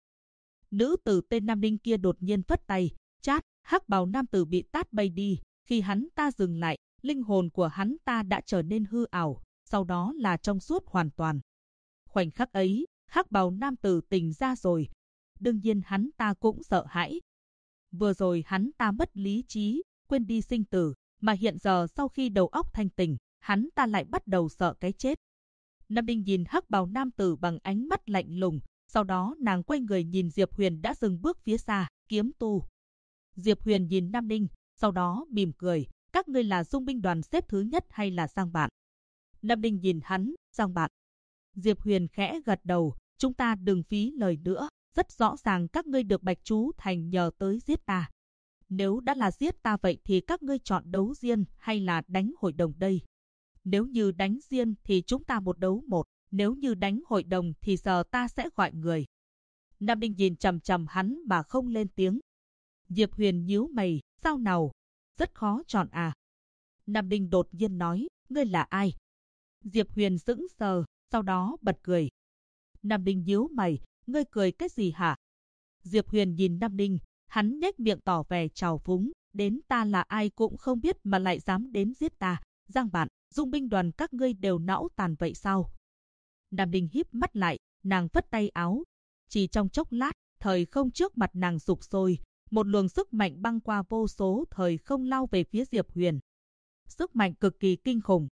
Nữ tử tên Nam Ninh kia đột nhiên phất tay, chát, hắc bào nam tử bị tát bay đi. Khi hắn ta dừng lại, linh hồn của hắn ta đã trở nên hư ảo, sau đó là trong suốt hoàn toàn. Khoảnh khắc ấy, hắc bào nam tử tỉnh ra rồi. Đương nhiên hắn ta cũng sợ hãi. Vừa rồi hắn ta mất lý trí, quên đi sinh tử, mà hiện giờ sau khi đầu óc thanh tỉnh, hắn ta lại bắt đầu sợ cái chết. Nam Ninh nhìn hắc bào nam tử bằng ánh mắt lạnh lùng, sau đó nàng quay người nhìn Diệp Huyền đã dừng bước phía xa, kiếm tu. Diệp Huyền nhìn Nam Ninh, sau đó mỉm cười, các ngươi là dung binh đoàn xếp thứ nhất hay là Giang bạn? Nam Ninh nhìn hắn, Giang bạn. Diệp Huyền khẽ gật đầu, chúng ta đừng phí lời nữa, rất rõ ràng các ngươi được Bạch Chú Thành nhờ tới giết ta. Nếu đã là giết ta vậy thì các ngươi chọn đấu riêng hay là đánh hội đồng đây? Nếu như đánh riêng thì chúng ta một đấu một, nếu như đánh hội đồng thì giờ ta sẽ gọi người. Nam Ninh nhìn chằm chằm hắn mà không lên tiếng. Diệp Huyền nhíu mày, sao nào? Rất khó chọn à? Nam Ninh đột nhiên nói, ngươi là ai? Diệp Huyền sững sờ, sau đó bật cười. Nam Ninh nhíu mày, ngươi cười cái gì hả? Diệp Huyền nhìn Nam Ninh, hắn nhếch miệng tỏ vẻ trào phúng, đến ta là ai cũng không biết mà lại dám đến giết ta. Giang Bạn, Dung binh đoàn các ngươi đều não tàn vậy sao? Nam Ninh híp mắt lại, nàng vất tay áo. Chỉ trong chốc lát, thời không trước mặt nàng sục sôi, một luồng sức mạnh băng qua vô số thời không lao về phía Diệp Huyền. Sức mạnh cực kỳ kinh khủng.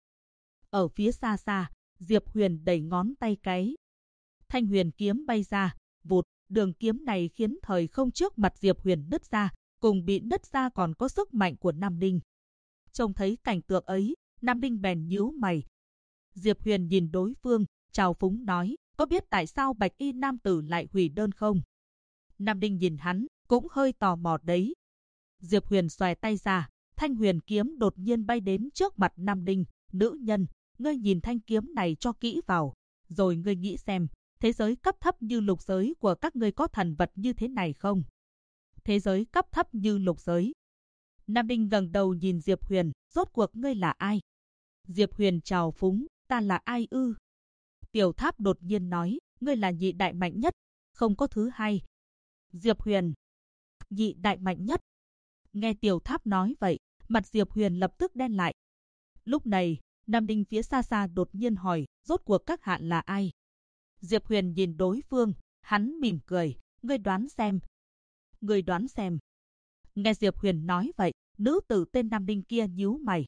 Ở phía xa xa, Diệp Huyền đẩy ngón tay cái. Thanh huyền kiếm bay ra, vụt, đường kiếm này khiến thời không trước mặt Diệp Huyền nứt ra, cùng bị nứt ra còn có sức mạnh của Nam Ninh. Trông thấy cảnh tượng ấy, Nam Ninh bèn nhíu mày. Diệp Huyền nhìn đối phương, trào phúng nói, có biết tại sao bạch y nam tử lại hủy đơn không? Nam Ninh nhìn hắn, cũng hơi tò mò đấy. Diệp Huyền xòe tay ra, thanh huyền kiếm đột nhiên bay đến trước mặt Nam Ninh. Nữ nhân, ngươi nhìn thanh kiếm này cho kỹ vào, rồi ngươi nghĩ xem, thế giới cấp thấp như lục giới của các ngươi có thần vật như thế này không? Thế giới cấp thấp như lục giới. Nam Ninh ngẩng đầu nhìn Diệp Huyền, rốt cuộc ngươi là ai? Diệp Huyền trào phúng, ta là ai ư? Tiểu Tháp đột nhiên nói, ngươi là nhị đại mạnh nhất, không có thứ hai. Diệp Huyền, nhị đại mạnh nhất. Nghe Tiểu Tháp nói vậy, mặt Diệp Huyền lập tức đen lại. Lúc này, Nam Ninh phía xa xa đột nhiên hỏi, rốt cuộc các hạ là ai? Diệp Huyền nhìn đối phương, hắn mỉm cười, ngươi đoán xem. Ngươi đoán xem. Nghe Diệp Huyền nói vậy, nữ tử tên Nam Ninh kia nhíu mày.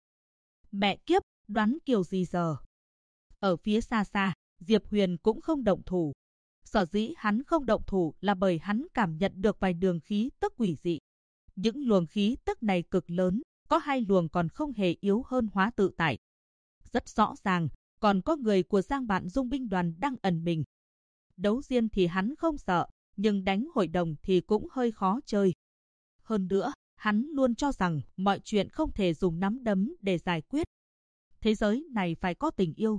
Mẹ kiếp, đoán kiểu gì giờ? Ở phía xa xa, Diệp Huyền cũng không động thủ. Sở dĩ hắn không động thủ là bởi hắn cảm nhận được vài đường khí tức quỷ dị. Những luồng khí tức này cực lớn, có hai luồng còn không hề yếu hơn hóa tự tại. Rất rõ ràng, còn có người của Giang Bạn Dung binh đoàn đang ẩn mình. Đấu riêng thì hắn không sợ, nhưng đánh hội đồng thì cũng hơi khó chơi. Hơn nữa, hắn luôn cho rằng mọi chuyện không thể dùng nắm đấm để giải quyết. Thế giới này phải có tình yêu.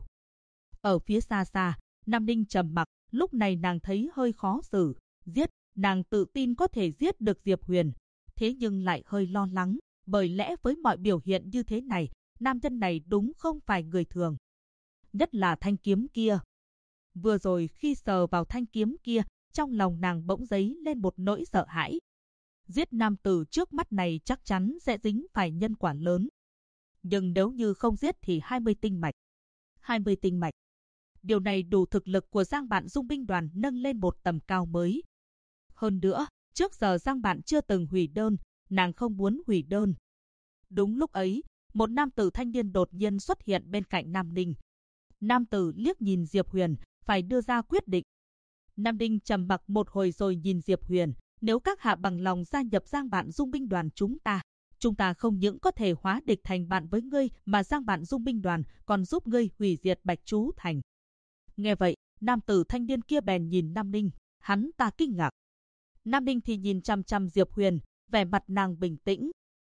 Ở phía xa xa, Nam Ninh trầm mặc, lúc này nàng thấy hơi khó xử. Giết, nàng tự tin có thể giết được Diệp Huyền. Thế nhưng lại hơi lo lắng, bởi lẽ với mọi biểu hiện như thế này, nam nhân này đúng không phải người thường. Nhất là thanh kiếm kia. Vừa rồi khi sờ vào thanh kiếm kia, trong lòng nàng bỗng dấy lên một nỗi sợ hãi. Giết nam tử trước mắt này chắc chắn sẽ dính phải nhân quả lớn. Nhưng nếu như không giết thì 20 tinh mạch. 20 tinh mạch. Điều này đủ thực lực của Giang Bạn Dung binh đoàn nâng lên một tầm cao mới. Hơn nữa, trước giờ Giang Bạn chưa từng hủy đơn, nàng không muốn hủy đơn. Đúng lúc ấy, một nam tử thanh niên đột nhiên xuất hiện bên cạnh Nam Ninh. Nam tử liếc nhìn Diệp Huyền, phải đưa ra quyết định. Nam Ninh trầm mặc một hồi rồi nhìn Diệp Huyền, nếu các hạ bằng lòng gia nhập Giang Bạn Dung binh đoàn chúng ta không những có thể hóa địch thành bạn với ngươi mà Giang Bạn Dung binh đoàn còn giúp ngươi hủy diệt Bạch Chú Thành. Nghe vậy, nam tử thanh niên kia bèn nhìn Nam Ninh, hắn ta kinh ngạc. Nam Ninh thì nhìn chăm chăm Diệp Huyền, vẻ mặt nàng bình tĩnh.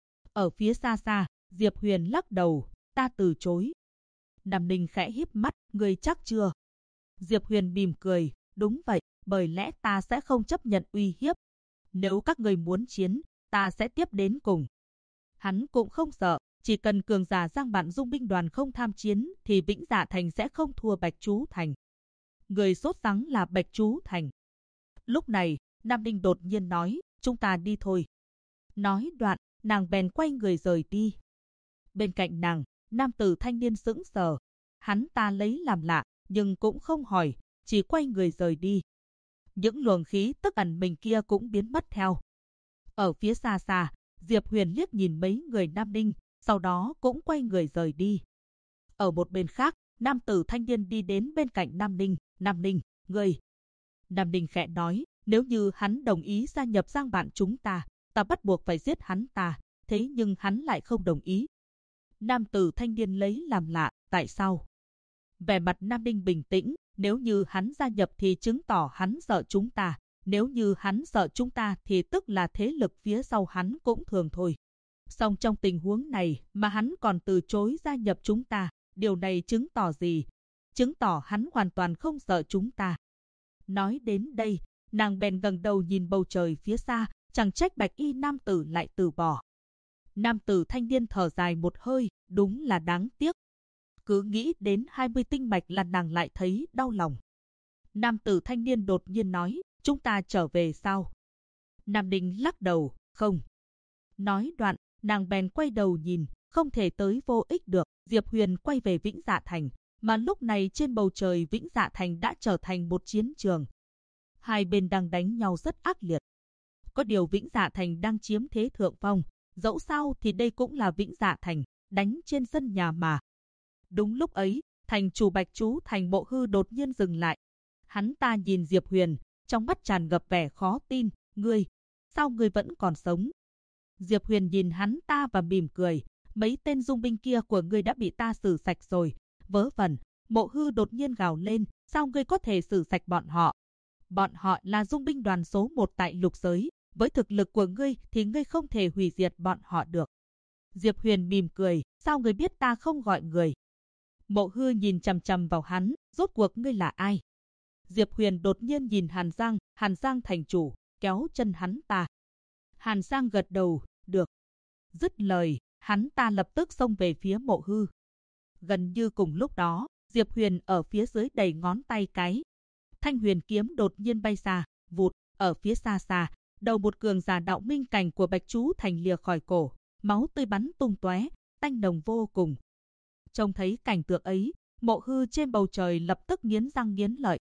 Ở phía xa xa, Diệp Huyền lắc đầu, ta từ chối. Nam Ninh khẽ híp mắt, ngươi chắc chưa? Diệp Huyền mỉm cười, đúng vậy, bởi lẽ ta sẽ không chấp nhận uy hiếp. Nếu các ngươi muốn chiến, ta sẽ tiếp đến cùng. Hắn cũng không sợ, chỉ cần cường giả Giang Bạn Dung binh đoàn không tham chiến thì Vĩnh Dạ Thành sẽ không thua Bạch Chú Thành. Người sốt sắng là Bạch Chú Thành. Lúc này, Nam Ninh đột nhiên nói, chúng ta đi thôi. Nói đoạn, nàng bèn quay người rời đi. Bên cạnh nàng, nam tử thanh niên sững sờ. Hắn ta lấy làm lạ, nhưng cũng không hỏi, chỉ quay người rời đi. Những luồng khí tức ẩn mình kia cũng biến mất theo. Ở phía xa xa, Diệp Huyền liếc nhìn mấy người Nam Ninh, sau đó cũng quay người rời đi. Ở một bên khác, nam tử thanh niên đi đến bên cạnh Nam Ninh. Nam Ninh, ngươi. Nam Ninh khẽ nói, nếu như hắn đồng ý gia nhập Giang Bạn chúng ta bắt buộc phải giết hắn ta, thế nhưng hắn lại không đồng ý. Nam tử thanh niên lấy làm lạ, tại sao? Vẻ mặt Nam Ninh bình tĩnh, nếu như hắn gia nhập thì chứng tỏ hắn sợ chúng ta, nếu như hắn sợ chúng ta thì tức là thế lực phía sau hắn cũng thường thôi. Song trong tình huống này mà hắn còn từ chối gia nhập chúng ta, điều này chứng tỏ gì? chứng tỏ hắn hoàn toàn không sợ chúng ta. Nói đến đây, nàng bèn ngẩng đầu nhìn bầu trời phía xa, chẳng trách bạch y nam tử lại từ bỏ. Nam tử thanh niên thở dài một hơi, đúng là đáng tiếc. Cứ nghĩ đến 20 tinh mạch là nàng lại thấy đau lòng. Nam tử thanh niên đột nhiên nói, chúng ta trở về sao? Nam Ninh lắc đầu, không. Nói đoạn, nàng bèn quay đầu nhìn, không thể tới vô ích được. Diệp Huyền quay về Vĩnh Dạ Thành, mà lúc này trên bầu trời Vĩnh Dạ Thành đã trở thành một chiến trường. Hai bên đang đánh nhau rất ác liệt. Có điều Vĩnh Dạ Thành đang chiếm thế thượng phong, dẫu sao thì đây cũng là Vĩnh Dạ Thành, đánh trên sân nhà mà. Đúng lúc ấy, thành chủ Bạch Chú Thành Mộ Hư đột nhiên dừng lại. Hắn ta nhìn Diệp Huyền, trong mắt tràn ngập vẻ khó tin, ngươi, sao ngươi vẫn còn sống? Diệp Huyền nhìn hắn ta và mỉm cười, mấy tên dung binh kia của ngươi đã bị ta xử sạch rồi. Vớ vẩn, Mộ Hư đột nhiên gào lên, sao ngươi có thể xử sạch bọn họ? Bọn họ là dung binh đoàn số 1 tại lục giới, với thực lực của ngươi thì ngươi không thể hủy diệt bọn họ được. Diệp Huyền mỉm cười, sao ngươi biết ta không gọi người? Mộ Hư nhìn chằm chằm vào hắn, rốt cuộc ngươi là ai? Diệp Huyền đột nhiên nhìn Hàn Giang thành chủ, kéo chân hắn ta. Hàn Giang gật đầu, được. Dứt lời, hắn ta lập tức xông về phía Mộ Hư. Gần như cùng lúc đó, Diệp Huyền ở phía dưới đầy ngón tay cái. Thanh huyền kiếm đột nhiên bay xa, vụt, ở phía xa xa, đầu một cường giả đạo minh cảnh của Bạch Chú Thành lìa khỏi cổ, máu tươi bắn tung tóe, tanh nồng vô cùng. Trông thấy cảnh tượng ấy, Mộ Hư trên bầu trời lập tức nghiến răng nghiến lợi,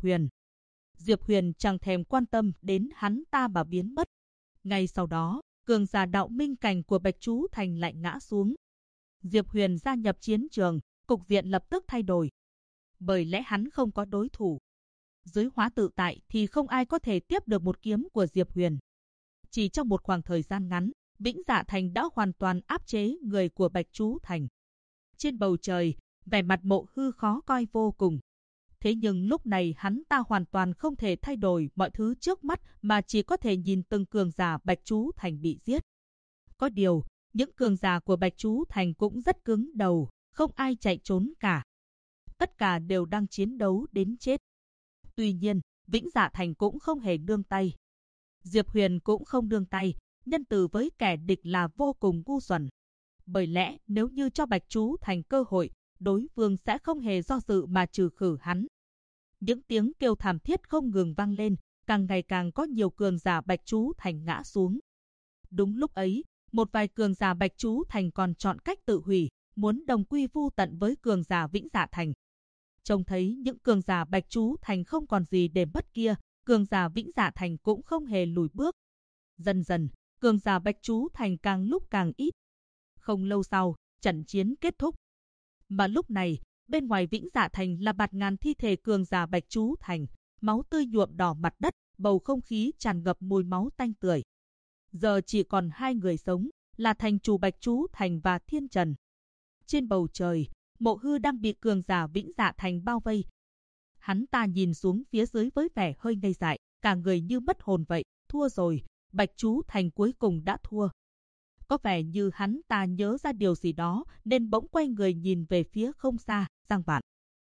Diệp Huyền chẳng thèm quan tâm đến hắn ta mà biến mất. Ngay sau đó, cường giả đạo minh cảnh của Bạch Chú Thành lại ngã xuống. Diệp Huyền gia nhập chiến trường, cục diện lập tức thay đổi. Bởi lẽ hắn không có đối thủ. Dưới hóa tự tại thì không ai có thể tiếp được một kiếm của Diệp Huyền. Chỉ trong một khoảng thời gian ngắn, Vĩnh Dạ Thành đã hoàn toàn áp chế người của Bạch Chú Thành. Trên bầu trời, vẻ mặt Mộ Hư khó coi vô cùng. Thế nhưng lúc này hắn ta hoàn toàn không thể thay đổi mọi thứ trước mắt mà chỉ có thể nhìn từng cường giả Bạch Chú Thành bị giết. Có điều, những cường giả của Bạch Chú Thành cũng rất cứng đầu, không ai chạy trốn cả. Tất cả đều đang chiến đấu đến chết. Tuy nhiên, Vĩnh Dạ Thành cũng không hề nương tay. Diệp Huyền cũng không nương tay, nhân từ với kẻ địch là vô cùng ngu xuẩn. Bởi lẽ nếu như cho Bạch Chú Thành cơ hội, đối phương sẽ không hề do dự mà trừ khử hắn. Những tiếng kêu thảm thiết không ngừng vang lên, càng ngày càng có nhiều cường giả Bạch Chú Thành ngã xuống. Đúng lúc ấy, một vài cường giả Bạch Chú Thành còn chọn cách tự hủy, muốn đồng quy vu tận với cường giả Vĩnh Dạ Thành. Trông thấy những cường giả Bạch Chú Thành không còn gì để mất kia, cường giả Vĩnh Dạ Thành cũng không hề lùi bước. Dần dần, cường giả Bạch Chú Thành càng lúc càng ít. Không lâu sau, trận chiến kết thúc. Mà lúc này, bên ngoài Vĩnh Dạ Thành là bạt ngàn thi thể cường giả Bạch Chú Thành, máu tươi nhuộm đỏ mặt đất, bầu không khí tràn ngập mùi máu tanh tưởi. Giờ chỉ còn hai người sống, là thành chủ Bạch Chú Thành và Thiên Trần. Trên bầu trời, Mộ Hư đang bị cường giả Vĩnh Dạ Thành bao vây. Hắn ta nhìn xuống phía dưới với vẻ hơi ngây dại, cả người như mất hồn vậy, thua rồi, Bạch Chú Thành cuối cùng đã thua. Có vẻ như hắn ta nhớ ra điều gì đó nên bỗng quay người nhìn về phía không xa, Giang Vạn.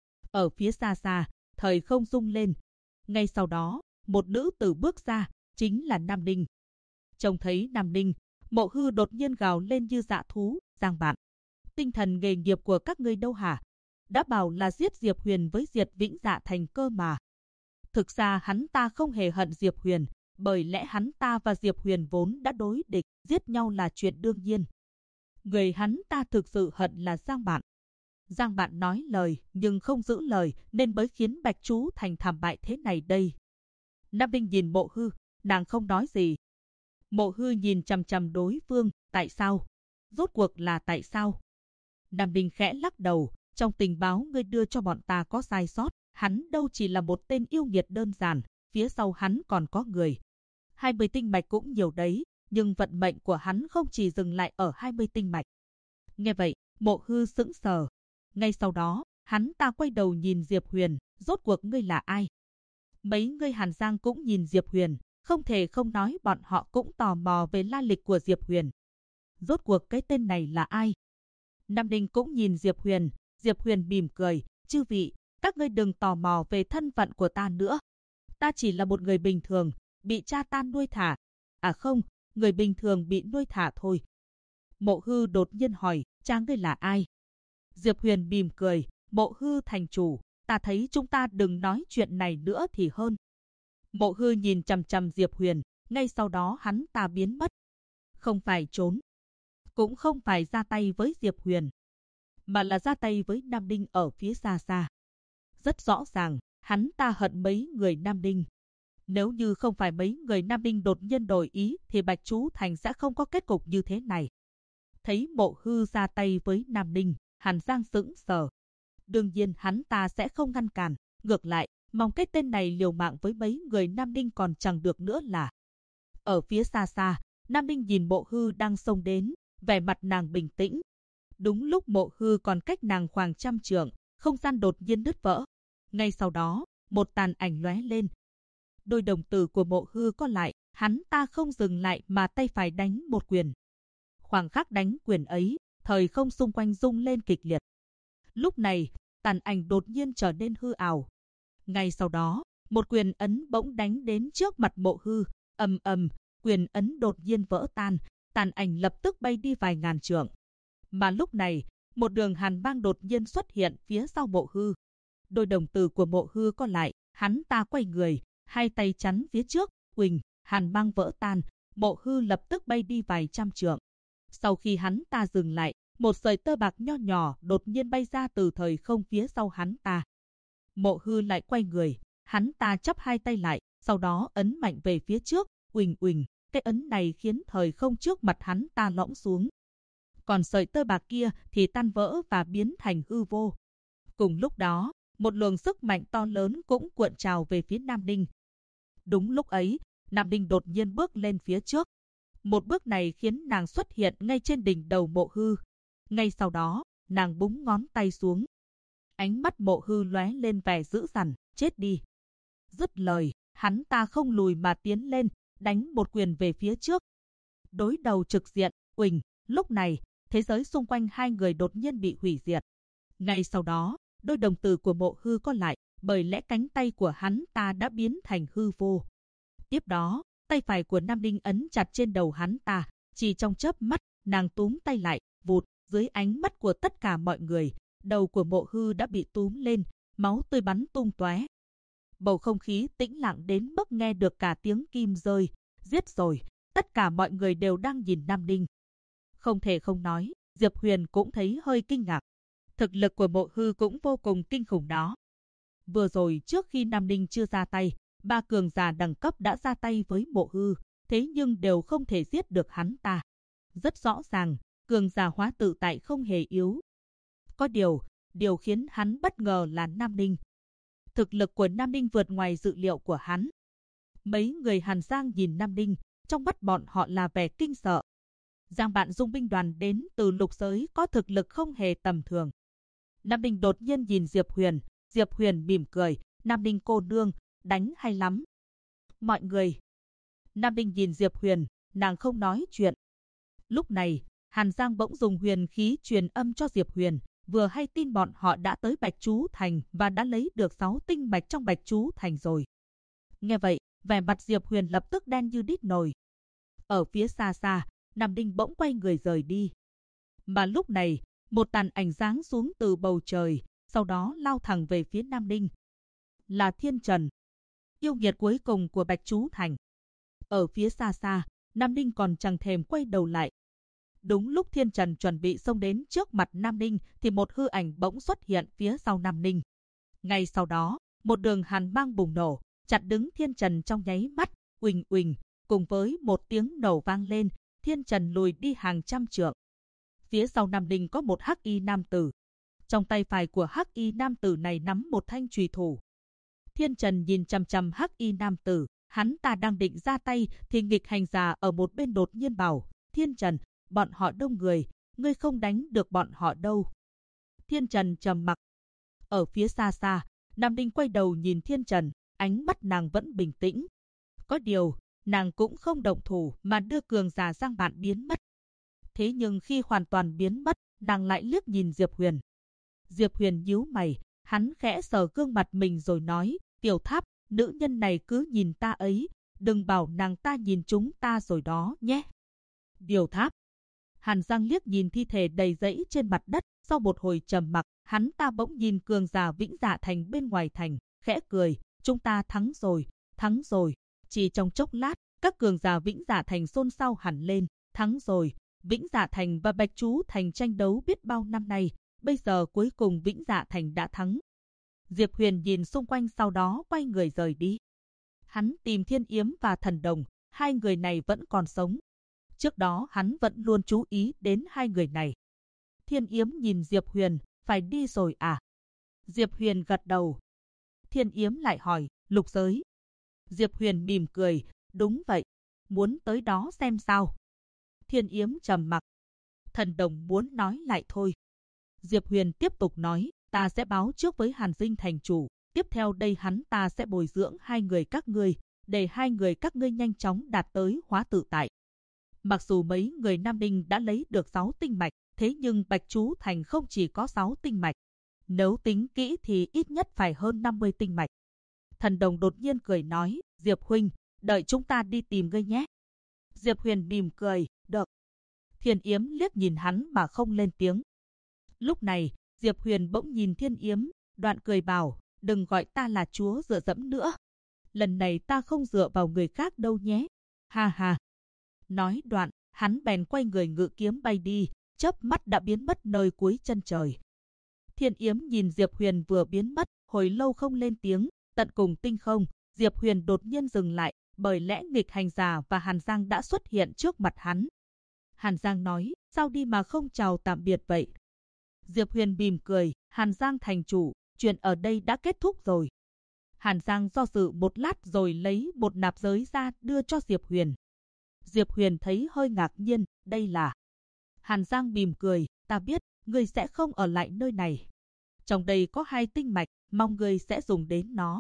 Ở phía xa xa, thời không rung lên. Ngay sau đó, một nữ tử bước ra, chính là Nam Ninh. Trông thấy Nam Ninh, Mộ Hư đột nhiên gào lên như dã thú, Giang Vạn. Tinh thần nghề nghiệp của các ngươi đâu hả? Đã bảo là giết Diệp Huyền với diệt Vĩnh Dạ Thành cơ mà. Thực ra hắn ta không hề hận Diệp Huyền, bởi lẽ hắn ta và Diệp Huyền vốn đã đối địch, giết nhau là chuyện đương nhiên. Người hắn ta thực sự hận là Giang Bạn. Giang Bạn nói lời nhưng không giữ lời nên mới khiến Bạch Chú Thành thảm bại thế này đây. Nam Ninh nhìn Mộ Hư, nàng không nói gì. Mộ Hư nhìn chằm chằm đối phương, tại sao? Rốt cuộc là tại sao? Nam Ninh khẽ lắc đầu, trong tình báo ngươi đưa cho bọn ta có sai sót, hắn đâu chỉ là một tên yêu nghiệt đơn giản, phía sau hắn còn có người. 20 tinh mạch cũng nhiều đấy, nhưng vận mệnh của hắn không chỉ dừng lại ở 20 tinh mạch. Nghe vậy, Mộ Hư sững sờ. Ngay sau đó, hắn ta quay đầu nhìn Diệp Huyền, rốt cuộc ngươi là ai? Mấy người Hàn Giang cũng nhìn Diệp Huyền, không thể không nói bọn họ cũng tò mò về lai lịch của Diệp Huyền. Rốt cuộc cái tên này là ai? Nam Ninh cũng nhìn Diệp Huyền mỉm cười, chư vị, Các ngươi đừng tò mò về thân phận của ta nữa. Ta chỉ là một người bình thường, bị cha ta nuôi thả. À không, người bình thường bị nuôi thả thôi. Mộ Hư đột nhiên hỏi, cha ngươi là ai? Diệp Huyền mỉm cười, Mộ Hư thành chủ, ta thấy chúng ta đừng nói chuyện này nữa thì hơn. Mộ Hư nhìn chằm chằm Diệp Huyền, ngay sau đó hắn ta biến mất. Không phải trốn, cũng không phải ra tay với Diệp Huyền, mà là ra tay với Nam Ninh ở phía xa xa. Rất rõ ràng, hắn ta hận mấy người Nam Ninh. Nếu như không phải mấy người Nam Ninh đột nhiên đổi ý thì Bạch Chú Thành sẽ không có kết cục như thế này. Thấy Mộ Hư ra tay với Nam Ninh, Hàn Giang sững sờ. Đương nhiên hắn ta sẽ không ngăn cản, ngược lại, mong cái tên này liều mạng với mấy người Nam Ninh còn chẳng được nữa là. Ở phía xa xa, Nam Ninh nhìn Mộ Hư đang xông đến, vẻ mặt nàng bình tĩnh. Đúng lúc Mộ Hư còn cách nàng khoảng 100 trượng, không gian đột nhiên nứt vỡ. Ngay sau đó, một tàn ảnh lóe lên. Đôi đồng tử của Mộ Hư co lại, hắn ta không dừng lại mà tay phải đánh một quyền. Khoảng khắc đánh quyền ấy, thời không xung quanh rung lên kịch liệt. Lúc này, tàn ảnh đột nhiên trở nên hư ảo. Ngay sau đó, một quyền ấn bỗng đánh đến trước mặt Mộ Hư, ầm ầm, quyền ấn đột nhiên vỡ tan, tàn ảnh lập tức bay đi vài ngàn trượng. Mà lúc này, một đường hàn băng đột nhiên xuất hiện phía sau Mộ Hư. Đôi đồng tử của Mộ Hư co lại, hắn ta quay người, hai tay chắn phía trước, huỳnh, hàn băng vỡ tan, Mộ Hư lập tức bay đi vài trăm trượng. Sau khi hắn ta dừng lại, một sợi tơ bạc nho nhỏ đột nhiên bay ra từ thời không phía sau hắn ta. Mộ Hư lại quay người, hắn ta chắp hai tay lại, sau đó ấn mạnh về phía trước, uỳnh uỳnh, cái ấn này khiến thời không trước mặt hắn ta lõm xuống. Còn sợi tơ bạc kia thì tan vỡ và biến thành hư vô. Cùng lúc đó, một luồng sức mạnh to lớn cũng cuộn trào về phía Nam Ninh. Đúng lúc ấy, Nam Ninh đột nhiên bước lên phía trước. Một bước này khiến nàng xuất hiện ngay trên đỉnh đầu Mộ Hư. Ngay sau đó, nàng búng ngón tay xuống. Ánh mắt Mộ Hư lóe lên vẻ dữ dằn, chết đi. Dứt lời, hắn ta không lùi mà tiến lên, đánh một quyền về phía trước. Đối đầu trực diện, uỳnh, lúc này, thế giới xung quanh hai người đột nhiên bị hủy diệt. Ngay sau đó, đôi đồng tử của Mộ Hư co lại, bởi lẽ cánh tay của hắn ta đã biến thành hư vô. Tiếp đó, tay phải của Nam Ninh ấn chặt trên đầu hắn ta, chỉ trong chớp mắt, nàng túm tay lại, vụt, dưới ánh mắt của tất cả mọi người, đầu của Mộ Hư đã bị túm lên, máu tươi bắn tung tóe. Bầu không khí tĩnh lặng đến mức nghe được cả tiếng kim rơi, giết rồi, tất cả mọi người đều đang nhìn Nam Ninh. Không thể không nói, Diệp Huyền cũng thấy hơi kinh ngạc. Thực lực của Mộ Hư cũng vô cùng kinh khủng đó. Vừa rồi trước khi Nam Ninh chưa ra tay, ba cường giả đẳng cấp đã ra tay với Mộ Hư, thế nhưng đều không thể giết được hắn ta. Rất rõ ràng, cường giả hóa tự tại không hề yếu. Có điều khiến hắn bất ngờ là Nam Ninh. Thực lực của Nam Ninh vượt ngoài dự liệu của hắn. Mấy người Hàn Giang nhìn Nam Ninh, trong mắt bọn họ là vẻ kinh sợ. Giang Bạn Dung binh đoàn đến từ lục giới có thực lực không hề tầm thường. Nam Ninh đột nhiên nhìn Diệp Huyền mỉm cười, Nam Ninh cô nương, đánh hay lắm. Mọi người. Nam Ninh nhìn Diệp Huyền, nàng không nói chuyện. Lúc này, Hàn Giang bỗng dùng huyền khí truyền âm cho Diệp Huyền, vừa hay tin bọn họ đã tới Bạch Chú Thành và đã lấy được 6 tinh mạch trong Bạch Chú Thành rồi. Nghe vậy, vẻ mặt Diệp Huyền lập tức đen như đít nồi. Ở phía xa xa, Nam Ninh bỗng quay người rời đi. Mà lúc này, một tàn ảnh giáng xuống từ bầu trời, sau đó lao thẳng về phía Nam Ninh. Là Thiên Trần, yêu nghiệt cuối cùng của Bạch Chú Thành. Ở phía xa xa, Nam Ninh còn chẳng thèm quay đầu lại. Đúng lúc Thiên Trần chuẩn bị xông đến trước mặt Nam Ninh thì một hư ảnh bỗng xuất hiện phía sau Nam Ninh. Ngay sau đó, một đường hàn mang bùng nổ, chặn đứng Thiên Trần trong nháy mắt, uỳnh uỳnh, cùng với một tiếng nổ vang lên, Thiên Trần lùi đi hàng trăm trượng. Phía sau Nam Ninh có một hắc y nam tử. Trong tay phải của hắc y nam tử này nắm một thanh chùy thủ. Thiên Trần nhìn chằm chằm hắc y nam tử, hắn ta đang định ra tay thì nghịch hành giả ở một bên đột nhiên bảo, Thiên Trần, bọn họ đông người, ngươi không đánh được bọn họ đâu. Thiên Trần trầm mặc. Ở phía xa xa, Nam Ninh quay đầu nhìn Thiên Trần, ánh mắt nàng vẫn bình tĩnh. Có điều, nàng cũng không động thủ mà đưa cường giả Giang Bạn biến mất. Thế nhưng khi hoàn toàn biến mất, nàng lại liếc nhìn Diệp Huyền. Diệp Huyền nhíu mày, Hắn khẽ sờ gương mặt mình rồi nói, Tiểu Tháp, nữ nhân này cứ nhìn ta ấy, đừng bảo nàng ta nhìn chúng ta rồi đó nhé. Tiểu Tháp. Hàn Giang liếc nhìn thi thể đầy rẫy trên mặt đất, sau một hồi trầm mặc, hắn ta bỗng nhìn cường giả Vĩnh Dạ Thành bên ngoài thành, khẽ cười, chúng ta thắng rồi, thắng rồi. Chỉ trong chốc lát, các cường giả Vĩnh Dạ Thành xôn xao hẳn lên, thắng rồi. Vĩnh Dạ Thành và Bạch Chú Thành tranh đấu biết bao năm nay, bây giờ cuối cùng Vĩnh Dạ Thành đã thắng. Diệp Huyền nhìn xung quanh sau đó quay người rời đi. Hắn tìm Thiên Yếm và Thần Đồng, hai người này vẫn còn sống. Trước đó hắn vẫn luôn chú ý đến hai người này. Thiên Yếm nhìn Diệp Huyền, phải đi rồi à? Diệp Huyền gật đầu. Thiên Yếm lại hỏi, lục giới. Diệp Huyền mỉm cười, đúng vậy, muốn tới đó xem sao. Thiên Yếm trầm mặc. Thần Đồng muốn nói lại thôi. Diệp Huyền tiếp tục nói, ta sẽ báo trước với Hàn Dinh thành chủ. Tiếp theo đây hắn ta sẽ bồi dưỡng hai người các ngươi, để hai người các ngươi nhanh chóng đạt tới hóa tự tại. Mặc dù mấy người Nam Ninh đã lấy được 6 tinh mạch, thế nhưng Bạch Chú Thành không chỉ có 6 tinh mạch. Nếu tính kỹ thì ít nhất phải hơn 50 tinh mạch. Thần Đồng đột nhiên cười nói, Diệp huynh, đợi chúng ta đi tìm ngươi nhé. Diệp Huyền mỉm cười, được. Thiên Yếm liếc nhìn hắn mà không lên tiếng. Lúc này, Diệp Huyền bỗng nhìn Thiên Yếm, đoạn cười bảo, đừng gọi ta là chúa dựa dẫm nữa. Lần này ta không dựa vào người khác đâu nhé. Ha ha. Nói đoạn, hắn bèn quay người ngự kiếm bay đi, chớp mắt đã biến mất nơi cuối chân trời. Thiên Yếm nhìn Diệp Huyền vừa biến mất, hồi lâu không lên tiếng, tận cùng tinh không, Diệp Huyền đột nhiên dừng lại, bởi lẽ nghịch hành giả và Hàn Giang đã xuất hiện trước mặt hắn. Hàn Giang nói, sao đi mà không chào tạm biệt vậy? Diệp Huyền mỉm cười, Hàn Giang thành chủ, chuyện ở đây đã kết thúc rồi. Hàn Giang do dự một lát rồi lấy một nạp giới ra đưa cho Diệp Huyền. Diệp Huyền thấy hơi ngạc nhiên, đây là... Hàn Giang mỉm cười, ta biết, ngươi sẽ không ở lại nơi này. Trong đây có 2 tinh mạch, mong ngươi sẽ dùng đến nó.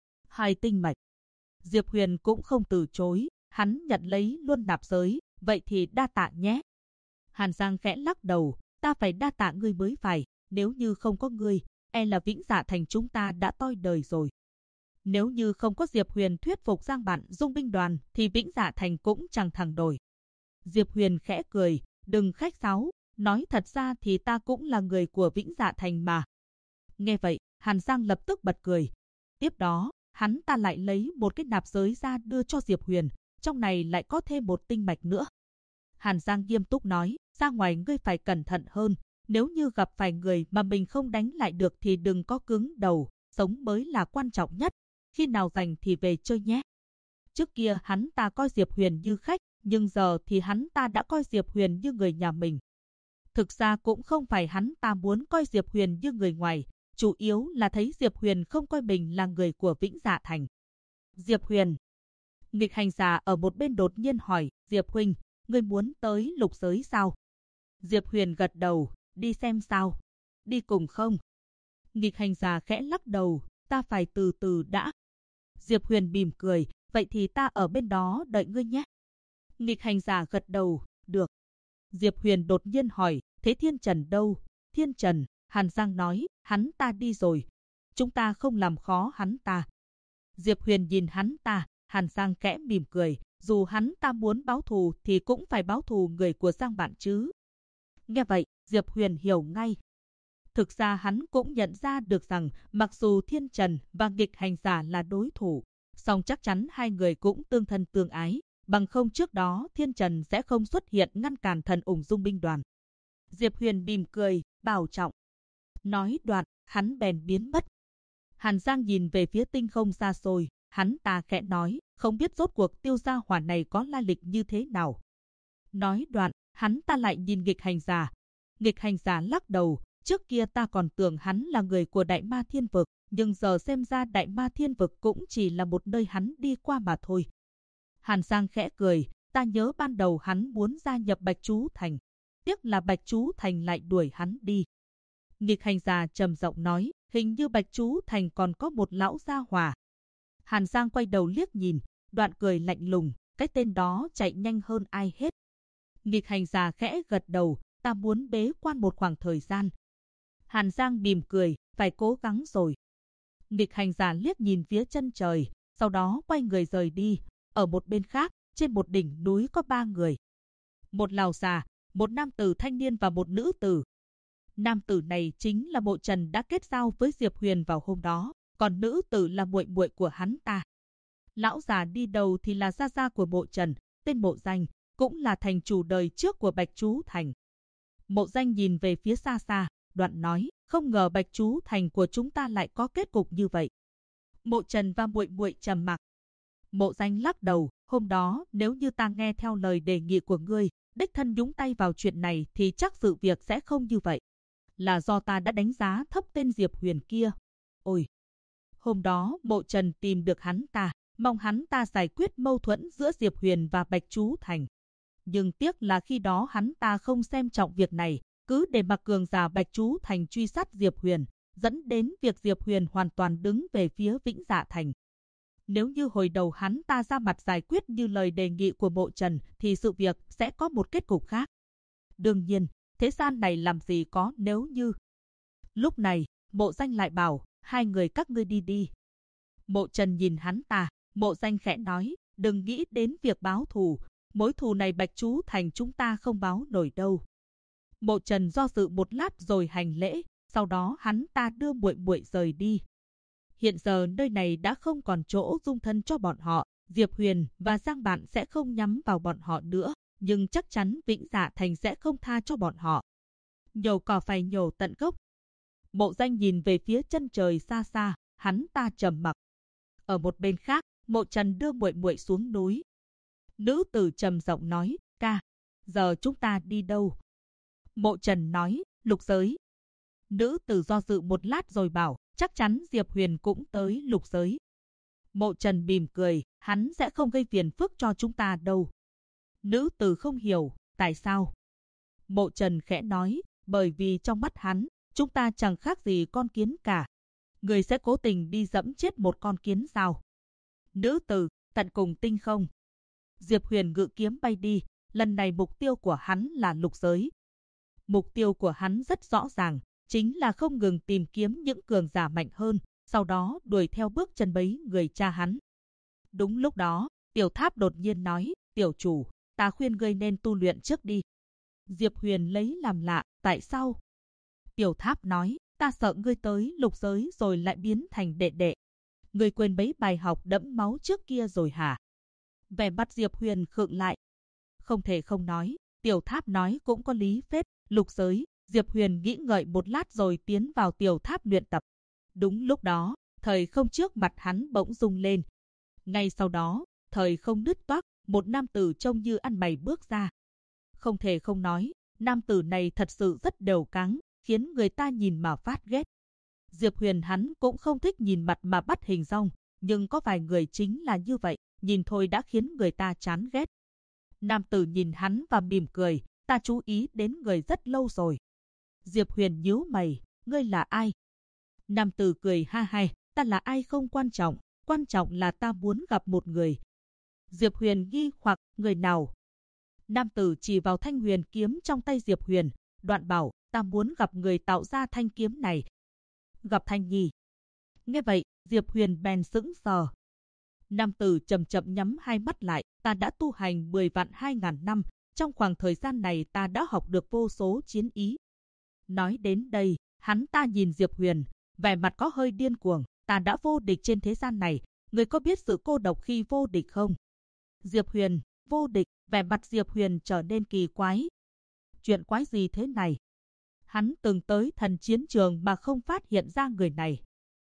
2 tinh mạch. Diệp Huyền cũng không từ chối, hắn nhận lấy luôn nạp giới, vậy thì đa tạ nhé. Hàn Giang khẽ lắc đầu, ta phải đa tạ ngươi mới phải, nếu như không có ngươi, e là Vĩnh Dạ Thành chúng ta đã toi đời rồi. Nếu như không có Diệp Huyền thuyết phục Giang Bạn dung binh đoàn thì Vĩnh Dạ Thành cũng chẳng thằng đổi. Diệp Huyền khẽ cười, đừng khách sáo, nói thật ra thì ta cũng là người của Vĩnh Dạ Thành mà. Nghe vậy, Hàn Giang lập tức bật cười. Tiếp đó, hắn ta lại lấy một cái nạp giới ra đưa cho Diệp Huyền, trong này lại có thêm một tinh mạch nữa. Hàn Giang nghiêm túc nói, ra ngoài ngươi phải cẩn thận hơn, nếu như gặp phải người mà mình không đánh lại được thì đừng có cứng đầu, sống mới là quan trọng nhất, khi nào rảnh thì về chơi nhé. Trước kia hắn ta coi Diệp Huyền như khách, nhưng giờ thì hắn ta đã coi Diệp Huyền như người nhà mình. Thực ra cũng không phải hắn ta muốn coi Diệp Huyền như người ngoài, chủ yếu là thấy Diệp Huyền không coi mình là người của Vĩnh Dạ Thành. Diệp Huyền. Nghịch hành giả ở một bên đột nhiên hỏi, Diệp huynh, ngươi muốn tới lục giới sao? Diệp Huyền gật đầu, đi xem sao? Đi cùng không? Nghịch hành giả khẽ lắc đầu, ta phải từ từ đã. Diệp Huyền mỉm cười, vậy thì ta ở bên đó đợi ngươi nhé. Nghịch hành giả gật đầu, được. Diệp Huyền đột nhiên hỏi, thế Thiên Trần đâu? Thiên Trần, Hàn Giang nói, hắn ta đi rồi. Chúng ta không làm khó hắn ta. Diệp Huyền nhìn hắn ta, Hàn Giang khẽ mỉm cười, dù hắn ta muốn báo thù thì cũng phải báo thù người của Giang Bạn chứ. Nghe vậy, Diệp Huyền hiểu ngay. Thực ra hắn cũng nhận ra được rằng mặc dù Thiên Trần và nghịch hành giả là đối thủ, song chắc chắn hai người cũng tương thân tương ái, bằng không trước đó Thiên Trần sẽ không xuất hiện ngăn cản thần ủng dung binh đoàn. Diệp Huyền mỉm cười, bảo trọng. Nói đoạn, hắn bèn biến mất. Hàn Giang nhìn về phía tinh không xa xôi, hắn ta khẽ nói, không biết rốt cuộc Tiêu gia hỏa này có lai lịch như thế nào. Nói đoạn, hắn ta lại nhìn nghịch hành giả. Nghịch hành giả lắc đầu, trước kia ta còn tưởng hắn là người của Đại Ma Thiên Vực, nhưng giờ xem ra Đại Ma Thiên Vực cũng chỉ là một nơi hắn đi qua mà thôi. Hàn Giang khẽ cười, ta nhớ ban đầu hắn muốn gia nhập Bạch Chú Thành, tiếc là Bạch Chú Thành lại đuổi hắn đi. Nghịch hành giả trầm giọng nói, hình như Bạch Chú Thành còn có một lão gia hỏa. Hàn Giang quay đầu liếc nhìn, đoạn cười lạnh lùng, cái tên đó chạy nhanh hơn ai hết. Nghịch hành giả khẽ gật đầu, ta muốn bế quan một khoảng thời gian. Hàn Giang mỉm cười, phải cố gắng rồi. Nghịch hành giả liếc nhìn phía chân trời, sau đó quay người rời đi. Ở một bên khác, trên một đỉnh núi có 3 người. Một lão già, một nam tử thanh niên và một nữ tử. Nam tử này chính là Mộ Trần đã kết giao với Diệp Huyền vào hôm đó, còn nữ tử là muội muội của hắn ta. Lão già đi đầu thì là gia gia của Mộ Trần, tên Mộ Danh, cũng là thành chủ đời trước của Bạch Chú Thành. Mộ Danh nhìn về phía xa xa, đoạn nói, không ngờ Bạch Chú Thành của chúng ta lại có kết cục như vậy. Mộ Trần và muội muội trầm mặc. Mộ Danh lắc đầu, hôm đó nếu như ta nghe theo lời đề nghị của ngươi, đích thân nhúng tay vào chuyện này thì chắc sự việc sẽ không như vậy. Là do ta đã đánh giá thấp tên Diệp Huyền kia. Ôi! Hôm đó Mộ Trần tìm được hắn ta, mong hắn ta giải quyết mâu thuẫn giữa Diệp Huyền và Bạch Chú Thành. Nhưng tiếc là khi đó hắn ta không xem trọng việc này, cứ để mặc cường giả Bạch Chú Thành truy sát Diệp Huyền, dẫn đến việc Diệp Huyền hoàn toàn đứng về phía Vĩnh Dạ Thành. Nếu như hồi đầu hắn ta ra mặt giải quyết như lời đề nghị của Mộ Trần thì sự việc sẽ có một kết cục khác. Đương nhiên, thế gian này làm gì có nếu như. Lúc này, Mộ Danh lại bảo, hai người các ngươi đi đi. Mộ Trần nhìn hắn ta, Mộ Danh khẽ nói, đừng nghĩ đến việc báo thù, mối thù này Bạch Chú Thành chúng ta không báo nổi đâu. Mộ Trần do dự một lát rồi hành lễ, sau đó hắn ta đưa muội muội rời đi. Hiện giờ nơi này đã không còn chỗ dung thân cho bọn họ, Diệp Huyền và Giang Bạn sẽ không nhắm vào bọn họ nữa, nhưng chắc chắn Vĩnh Dạ Thành sẽ không tha cho bọn họ. Nhổ cỏ phải nhổ tận gốc. Mộ Danh nhìn về phía chân trời xa xa, hắn ta trầm mặc. Ở một bên khác, Mộ Trần đưa muội muội xuống núi. Nữ tử trầm giọng nói, ca, giờ chúng ta đi đâu? Mộ Trần nói, lục giới. Nữ tử do dự một lát rồi bảo, chắc chắn Diệp Huyền cũng tới lục giới. Mộ Trần mỉm cười, hắn sẽ không gây phiền phức cho chúng ta đâu. Nữ tử không hiểu, tại sao? Mộ Trần khẽ nói, bởi vì trong mắt hắn, chúng ta chẳng khác gì con kiến cả. Người sẽ cố tình đi dẫm chết một con kiến sao? Nữ tử, tận cùng tinh không. Diệp Huyền ngự kiếm bay đi, lần này mục tiêu của hắn là lục giới. Mục tiêu của hắn rất rõ ràng, chính là không ngừng tìm kiếm những cường giả mạnh hơn, sau đó đuổi theo bước chân bấy người cha hắn. Đúng lúc đó, Tiểu Tháp đột nhiên nói, tiểu chủ, ta khuyên ngươi nên tu luyện trước đi. Diệp Huyền lấy làm lạ, tại sao? Tiểu Tháp nói, ta sợ ngươi tới lục giới rồi lại biến thành đệ đệ. Ngươi quên mấy bài học đẫm máu trước kia rồi hả? Vẻ mặt Diệp Huyền khựng lại. Không thể không nói, Tiểu Tháp nói cũng có lý phết, lục giới. Diệp Huyền nghĩ ngợi một lát rồi tiến vào Tiểu Tháp luyện tập. Đúng lúc đó, thời không trước mặt hắn bỗng rung lên. Ngay sau đó, thời không nứt toác, một nam tử trông như ăn mày bước ra. Không thể không nói, nam tử này thật sự rất đều cáng, khiến người ta nhìn mà phát ghét. Diệp Huyền hắn cũng không thích nhìn mặt mà bắt hình dong, nhưng có vài người chính là như vậy, nhìn thôi đã khiến người ta chán ghét. Nam tử nhìn hắn và mỉm cười, ta chú ý đến người rất lâu rồi. Diệp Huyền nhíu mày, ngươi là ai? Nam tử cười ha ha, ta là ai không quan trọng là ta muốn gặp một người. Diệp Huyền nghi hoặc, người nào? Nam tử chỉ vào thanh huyền kiếm trong tay Diệp Huyền, đoạn bảo, ta muốn gặp người tạo ra thanh kiếm này. Gặp Thanh Nhi. Nghe vậy, Diệp Huyền bèn sững sờ. Nam tử chậm chậm nhắm hai mắt lại, ta đã tu hành 10 vạn 2.000 năm, trong khoảng thời gian này ta đã học được vô số chiến ý. Nói đến đây, hắn ta nhìn Diệp Huyền, vẻ mặt có hơi điên cuồng, ta đã vô địch trên thế gian này, người có biết sự cô độc khi vô địch không? Diệp Huyền, vô địch, vẻ mặt Diệp Huyền trở nên kỳ quái. Chuyện quái gì thế này? Hắn từng tới thần chiến trường mà không phát hiện ra người này.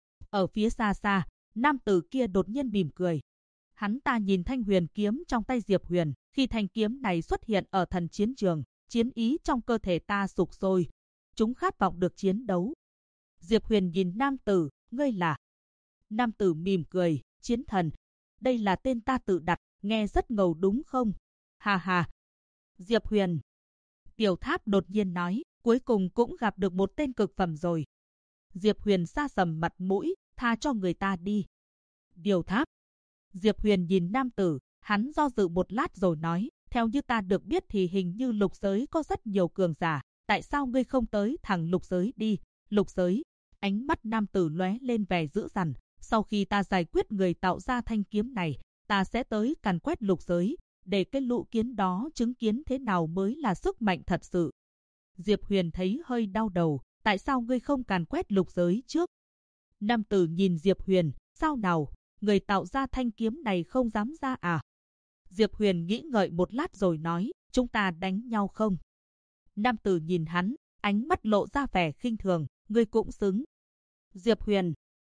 Ở phía xa xa, nam tử kia đột nhiên mỉm cười. Hắn ta nhìn thanh huyền kiếm trong tay Diệp Huyền, khi thanh kiếm này xuất hiện ở thần chiến trường, chiến ý trong cơ thể ta sục sôi. Chúng khát vọng được chiến đấu. Diệp Huyền nhìn nam tử, ngươi là? Nam tử mỉm cười, chiến thần. Đây là tên ta tự đặt, nghe rất ngầu đúng không? Hà hà. Diệp Huyền. Tiểu Tháp đột nhiên nói, cuối cùng cũng gặp được một tên cực phẩm rồi. Diệp Huyền sa sầm mặt mũi, tha cho người ta đi. Tiểu Tháp. Diệp Huyền nhìn nam tử, hắn do dự một lát rồi nói, theo như ta được biết thì hình như lục giới có rất nhiều cường giả, tại sao ngươi không tới thẳng lục giới đi, lục giới. Ánh mắt nam tử lóe lên vẻ dữ dằn. Sau khi ta giải quyết người tạo ra thanh kiếm này, ta sẽ tới càn quét lục giới, để cái lũ kiến đó chứng kiến thế nào mới là sức mạnh thật sự. Diệp Huyền thấy hơi đau đầu, tại sao ngươi không càn quét lục giới trước? Nam tử nhìn Diệp Huyền, sao nào, người tạo ra thanh kiếm này không dám ra à? Diệp Huyền nghĩ ngợi một lát rồi nói, chúng ta đánh nhau không? Nam tử nhìn hắn, ánh mắt lộ ra vẻ khinh thường, ngươi cũng xứng. Diệp Huyền,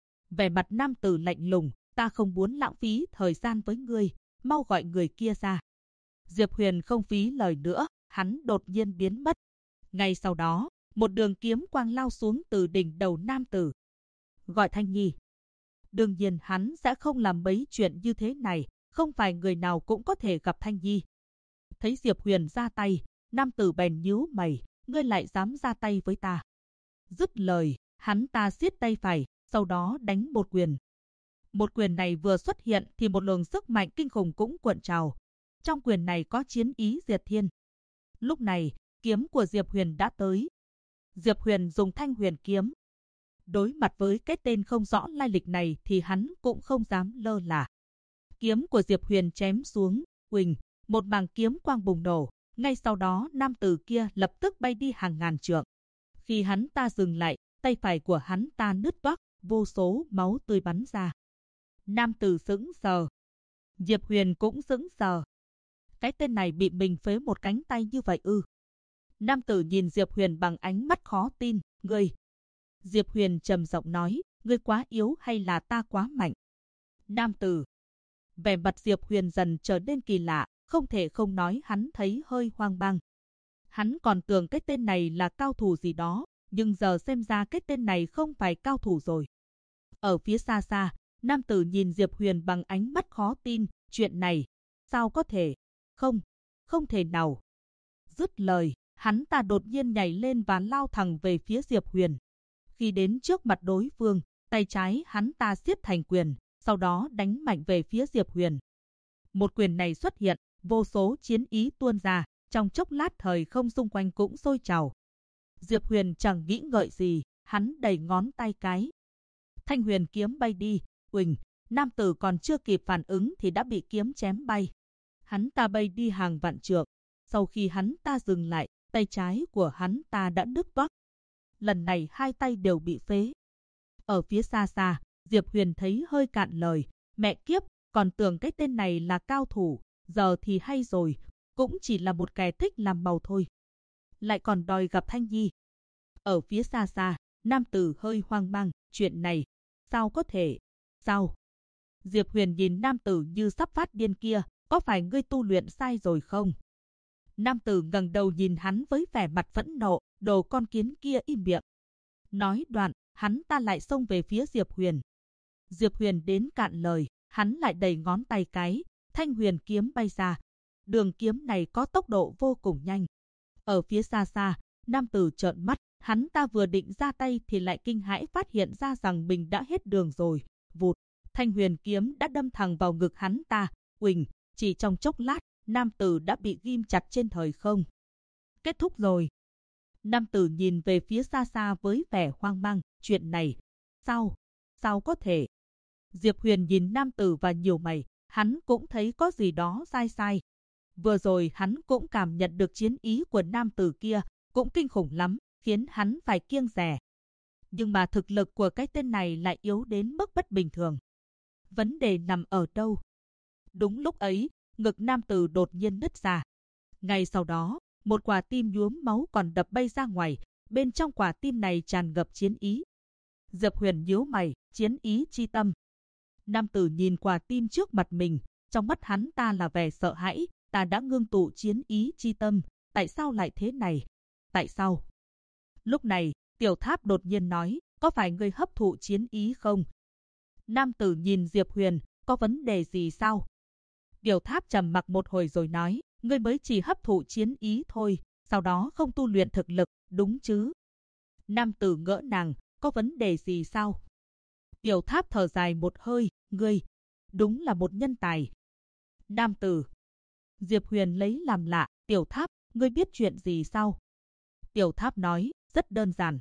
vẻ mặt nam tử lạnh lùng, ta không muốn lãng phí thời gian với ngươi, mau gọi người kia ra. Diệp Huyền không phí lời nữa, hắn đột nhiên biến mất. Ngay sau đó, một đường kiếm quang lao xuống từ đỉnh đầu nam tử. Gọi Thanh Nhi. Đương nhiên hắn sẽ không làm mấy chuyện như thế này, không phải người nào cũng có thể gặp Thanh Nhi. Thấy Diệp Huyền ra tay, nam tử bèn nhíu mày, ngươi lại dám ra tay với ta. Dứt lời, hắn ta siết tay phải, sau đó đánh một quyền. Một quyền này vừa xuất hiện thì một luồng sức mạnh kinh khủng cũng cuộn trào. Trong quyền này có chiến ý diệt thiên. Lúc này, kiếm của Diệp Huyền đã tới. Diệp Huyền dùng Thanh Huyền kiếm. Đối mặt với cái tên không rõ lai lịch này thì hắn cũng không dám lơ là. Kiếm của Diệp Huyền chém xuống, huỳnh, một mảng kiếm quang bùng nổ. Ngay sau đó nam tử kia lập tức bay đi hàng ngàn trượng. Khi hắn ta dừng lại, tay phải của hắn ta nứt toác, vô số máu tươi bắn ra. Nam tử sững sờ. Diệp Huyền cũng sững sờ. Cái tên này bị mình phế một cánh tay như vậy ư? Nam tử nhìn Diệp Huyền bằng ánh mắt khó tin, ngươi. Diệp Huyền trầm giọng nói, ngươi quá yếu hay là ta quá mạnh? Nam tử. Vẻ mặt Diệp Huyền dần trở nên kỳ lạ, không thể không nói hắn thấy hơi hoang mang. Hắn còn tưởng cái tên này là cao thủ gì đó, nhưng giờ xem ra cái tên này không phải cao thủ rồi. Ở phía xa xa, nam tử nhìn Diệp Huyền bằng ánh mắt khó tin, chuyện này, sao có thể? Không thể nào. Dứt lời, hắn ta đột nhiên nhảy lên và lao thẳng về phía Diệp Huyền. Khi đến trước mặt đối phương, tay trái hắn ta siết thành quyền, sau đó đánh mạnh về phía Diệp Huyền. Một quyền này xuất hiện, vô số chiến ý tuôn ra, trong chốc lát thời không xung quanh cũng sôi trào. Diệp Huyền chẳng nghĩ ngợi gì, hắn đẩy ngón tay cái. Thanh Huyền kiếm bay đi, huỳnh, nam tử còn chưa kịp phản ứng thì đã bị kiếm chém bay. Hắn ta bay đi hàng vạn trượng. Sau khi hắn ta dừng lại, tay trái của hắn ta đã nứt toác. Lần này hai tay đều bị phế. Ở phía xa xa, Diệp Huyền thấy hơi cạn lời, mẹ kiếp, còn tưởng cái tên này là cao thủ, giờ thì hay rồi, cũng chỉ là một kẻ thích làm màu thôi. Lại còn đòi gặp Thanh Nhi. Ở phía xa xa, nam tử hơi hoang mang, chuyện này, sao có thể, sao? Diệp Huyền nhìn nam tử như sắp phát điên kia, có phải ngươi tu luyện sai rồi không? Nam tử ngẩng đầu nhìn hắn với vẻ mặt phẫn nộ, đồ con kiến kia im miệng. Nói đoạn, hắn ta lại xông về phía Diệp Huyền. Diệp Huyền đến cạn lời, hắn lại đẩy ngón tay cái, Thanh Huyền kiếm bay ra. Đường kiếm này có tốc độ vô cùng nhanh. Ở phía xa xa, nam tử trợn mắt, hắn ta vừa định ra tay thì lại kinh hãi phát hiện ra rằng mình đã hết đường rồi. Vụt, Thanh Huyền kiếm đã đâm thẳng vào ngực hắn ta, huỳnh, chỉ trong chốc lát, nam tử đã bị ghim chặt trên thời không. Kết thúc rồi. Nam tử nhìn về phía xa xa với vẻ hoang mang, chuyện này, sao có thể? Diệp Huyền nhìn nam tử và nhiều mày, hắn cũng thấy có gì đó sai. Vừa rồi hắn cũng cảm nhận được chiến ý của nam tử kia, cũng kinh khủng lắm, khiến hắn phải kiêng dè. Nhưng mà thực lực của cái tên này lại yếu đến mức bất bình thường. Vấn đề nằm ở đâu? Đúng lúc ấy, ngực nam tử đột nhiên nứt ra. Ngay sau đó, một quả tim nhuốm máu còn đập bay ra ngoài, bên trong quả tim này tràn ngập chiến ý. Diệp Huyền nhíu mày, chiến ý chi tâm. Nam tử nhìn quả tim trước mặt mình, trong mắt hắn ta là vẻ sợ hãi, ta đã ngưng tụ chiến ý chi tâm, tại sao lại thế này? Tại sao? Lúc này, Tiểu Tháp đột nhiên nói, có phải ngươi hấp thụ chiến ý không? Nam tử nhìn Diệp Huyền, có vấn đề gì sao? Tiểu Tháp trầm mặc một hồi rồi nói, ngươi mới chỉ hấp thụ chiến ý thôi, sau đó không tu luyện thực lực, đúng chứ? Nam tử ngỡ ngàng, có vấn đề gì sao? Tiểu Tháp thở dài một hơi, ngươi, đúng là một nhân tài. Nam tử. Diệp Huyền lấy làm lạ, Tiểu Tháp, ngươi biết chuyện gì sao? Tiểu Tháp nói, rất đơn giản.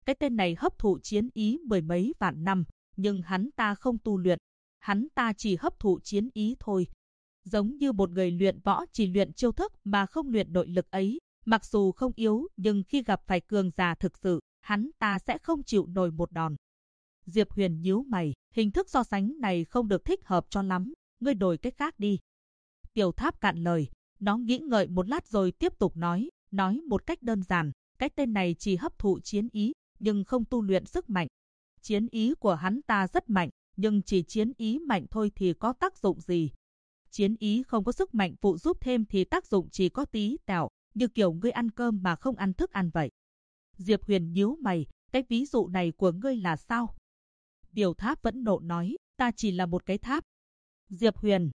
Cái tên này hấp thụ chiến ý mười mấy vạn năm, nhưng hắn ta không tu luyện. Hắn ta chỉ hấp thụ chiến ý thôi. Giống như một người luyện võ chỉ luyện chiêu thức mà không luyện nội lực ấy. Mặc dù không yếu, nhưng khi gặp phải cường giả thực sự, hắn ta sẽ không chịu nổi một đòn. Diệp Huyền nhíu mày, hình thức so sánh này không được thích hợp cho lắm, ngươi đổi cách khác đi. Tiểu Tháp cạn lời, nó nghĩ ngợi một lát rồi tiếp tục nói một cách đơn giản, cái tên này chỉ hấp thụ chiến ý, nhưng không tu luyện sức mạnh. Chiến ý của hắn ta rất mạnh, nhưng chỉ chiến ý mạnh thôi thì có tác dụng gì? Chiến ý không có sức mạnh phụ giúp thêm thì tác dụng chỉ có tí tẹo, như kiểu ngươi ăn cơm mà không ăn thức ăn vậy. Diệp Huyền nhíu mày, cái ví dụ này của ngươi là sao? Tiểu Tháp vẫn nộ nói, ta chỉ là một cái tháp. Diệp Huyền.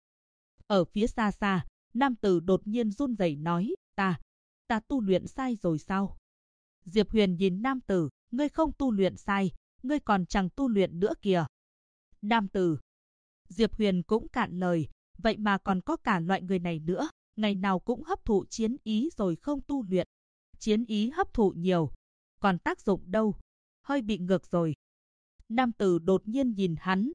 Ở phía xa xa, nam tử đột nhiên run rẩy nói, ta tu luyện sai rồi sao? Diệp Huyền nhìn nam tử, ngươi không tu luyện sai, ngươi còn chẳng tu luyện nữa kìa. Nam tử. Diệp Huyền cũng cạn lời, vậy mà còn có cả loại người này nữa, ngày nào cũng hấp thụ chiến ý rồi không tu luyện. Chiến ý hấp thụ nhiều, còn tác dụng đâu? Hơi bị ngược rồi. Nam tử đột nhiên nhìn hắn,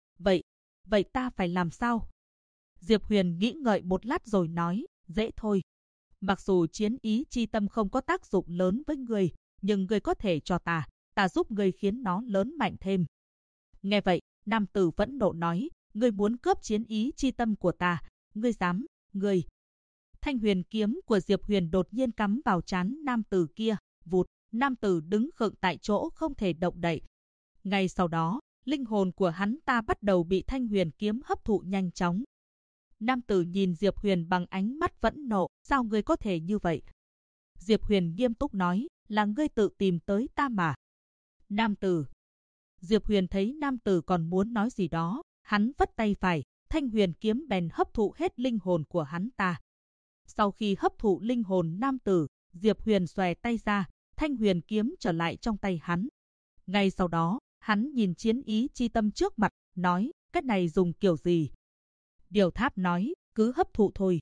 vậy ta phải làm sao? Diệp Huyền nghĩ ngợi một lát rồi nói, dễ thôi. Mặc dù chiến ý chi tâm không có tác dụng lớn với ngươi, nhưng ngươi có thể cho ta giúp ngươi khiến nó lớn mạnh thêm. Nghe vậy, nam tử vẫn nộ nói, ngươi muốn cướp chiến ý chi tâm của ta, ngươi dám, ngươi. Thanh huyền kiếm của Diệp Huyền đột nhiên cắm vào trán nam tử kia, vụt, nam tử đứng khựng tại chỗ không thể động đậy. Ngay sau đó, linh hồn của hắn ta bắt đầu bị thanh huyền kiếm hấp thụ nhanh chóng. Nam tử nhìn Diệp Huyền bằng ánh mắt vẫn nộ, sao ngươi có thể như vậy? Diệp Huyền nghiêm túc nói, là ngươi tự tìm tới ta mà. Nam tử. Diệp Huyền thấy nam tử còn muốn nói gì đó, hắn vất tay phải, thanh huyền kiếm bèn hấp thụ hết linh hồn của hắn ta. Sau khi hấp thụ linh hồn nam tử, Diệp Huyền xòe tay ra, thanh huyền kiếm trở lại trong tay hắn. Ngay sau đó, hắn nhìn chiến ý chi tâm trước mặt, nói, cái này dùng kiểu gì? Điều Tháp nói, cứ hấp thụ thôi.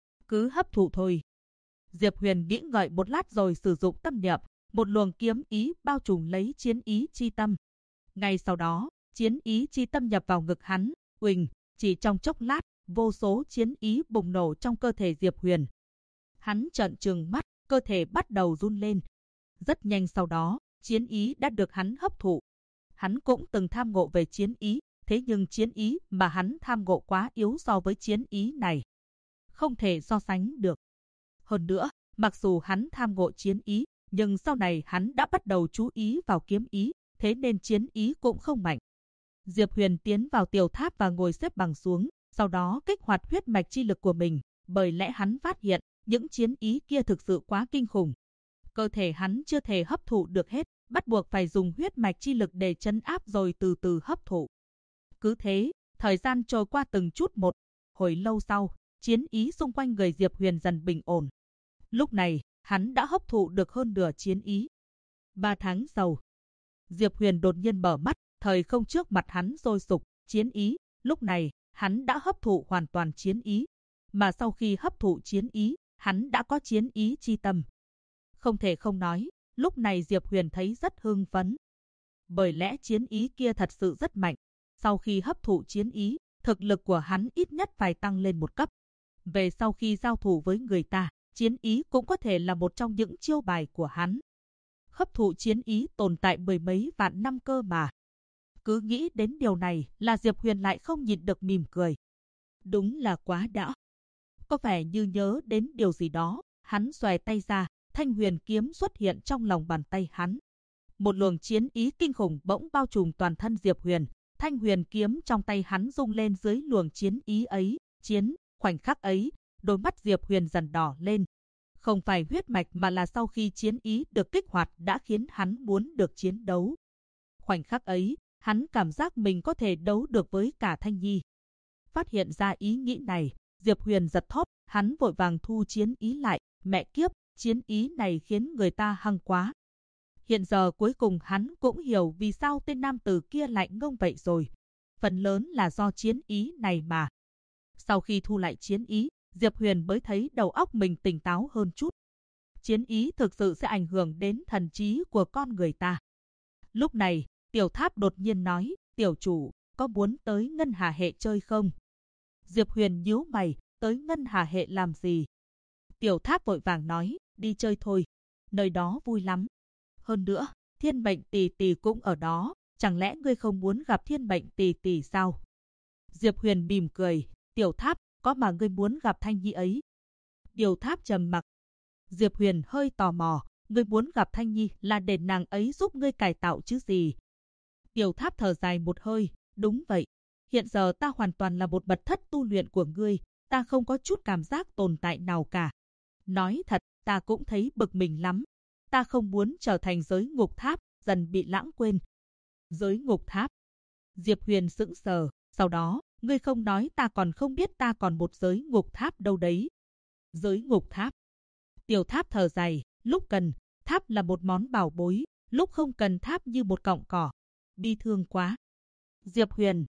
Cứ hấp thụ thôi. Diệp Huyền nghĩ ngợi một lát rồi sử dụng tâm niệm, một luồng kiếm ý bao trùm lấy chiến ý chi tâm. Ngay sau đó, chiến ý chi tâm nhập vào ngực hắn, uỳnh, chỉ trong chốc lát, vô số chiến ý bùng nổ trong cơ thể Diệp Huyền. Hắn trợn trừng mắt, cơ thể bắt đầu run lên. Rất nhanh sau đó, chiến ý đã được hắn hấp thụ. Hắn cũng từng tham ngộ về chiến ý, thế nhưng chiến ý mà hắn tham ngộ quá yếu so với chiến ý này. Không thể so sánh được. Hơn nữa, mặc dù hắn tham ngộ chiến ý, nhưng sau này hắn đã bắt đầu chú ý vào kiếm ý, thế nên chiến ý cũng không mạnh. Diệp Huyền tiến vào tiểu tháp và ngồi xếp bằng xuống, sau đó kích hoạt huyết mạch chi lực của mình, bởi lẽ hắn phát hiện, những chiến ý kia thực sự quá kinh khủng. Cơ thể hắn chưa thể hấp thụ được hết, bắt buộc phải dùng huyết mạch chi lực để trấn áp rồi từ từ hấp thụ. Cứ thế, thời gian trôi qua từng chút một, hồi lâu sau, chiến ý xung quanh người Diệp Huyền dần bình ổn. Lúc này, hắn đã hấp thụ được hơn nửa chiến ý. 3 tháng sau, Diệp Huyền đột nhiên mở mắt, thời không trước mặt hắn sôi sục, chiến ý, lúc này, hắn đã hấp thụ hoàn toàn chiến ý. Mà sau khi hấp thụ chiến ý, hắn đã có chiến ý chi tâm. Không thể không nói, lúc này Diệp Huyền thấy rất hưng phấn. Bởi lẽ chiến ý kia thật sự rất mạnh. Sau khi hấp thụ chiến ý, thực lực của hắn ít nhất phải tăng lên một cấp. Về sau khi giao thủ với người ta, chiến ý cũng có thể là một trong những chiêu bài của hắn. Hấp thụ chiến ý tồn tại mười mấy vạn năm cơ mà. Cứ nghĩ đến điều này là Diệp Huyền lại không nhịn được mỉm cười. Đúng là quá đã. Có vẻ như nhớ đến điều gì đó, hắn xòe tay ra, thanh huyền kiếm xuất hiện trong lòng bàn tay hắn. Một luồng chiến ý kinh khủng bỗng bao trùm toàn thân Diệp Huyền. Thanh huyền kiếm trong tay hắn rung lên dưới luồng chiến ý ấy. Khoảnh khắc ấy, đôi mắt Diệp Huyền dần đỏ lên. Không phải huyết mạch mà là sau khi chiến ý được kích hoạt đã khiến hắn muốn được chiến đấu. Khoảnh khắc ấy, hắn cảm giác mình có thể đấu được với cả Thanh Nhi. Phát hiện ra ý nghĩ này, Diệp Huyền giật thót, hắn vội vàng thu chiến ý lại. Mẹ kiếp, chiến ý này khiến người ta hăng quá. Hiện giờ cuối cùng hắn cũng hiểu vì sao tên nam tử kia lại ngông vậy rồi. Phần lớn là do chiến ý này mà. Sau khi thu lại chiến ý, Diệp Huyền mới thấy đầu óc mình tỉnh táo hơn chút. Chiến ý thực sự sẽ ảnh hưởng đến thần trí của con người ta. Lúc này, Tiểu Tháp đột nhiên nói, tiểu chủ, có muốn tới Ngân Hà Hệ chơi không? Diệp Huyền nhíu mày, tới Ngân Hà Hệ làm gì? Tiểu Tháp vội vàng nói, đi chơi thôi, nơi đó vui lắm. Hơn nữa, Thiên Mệnh tỷ tỷ cũng ở đó, chẳng lẽ ngươi không muốn gặp Thiên Mệnh tỷ tỷ sao? Diệp Huyền mỉm cười, Tiểu Tháp, có mà ngươi muốn gặp Thanh Nhi ấy. Tiểu Tháp trầm mặc. Diệp Huyền hơi tò mò, ngươi muốn gặp Thanh Nhi là để nàng ấy giúp ngươi cải tạo chứ gì? Tiểu Tháp thở dài một hơi, đúng vậy. Hiện giờ ta hoàn toàn là một bậc thất tu luyện của ngươi, ta không có chút cảm giác tồn tại nào cả. Nói thật, ta cũng thấy bực mình lắm. Ta không muốn trở thành giới ngục tháp, dần bị lãng quên. Giới ngục tháp. Diệp Huyền sững sờ, sau đó, ngươi không nói ta còn không biết ta còn một giới ngục tháp đâu đấy. Giới ngục tháp. Tiểu Tháp thở dài, lúc cần, tháp là một món bảo bối, lúc không cần tháp như một cọng cỏ. Bi thương quá. Diệp Huyền.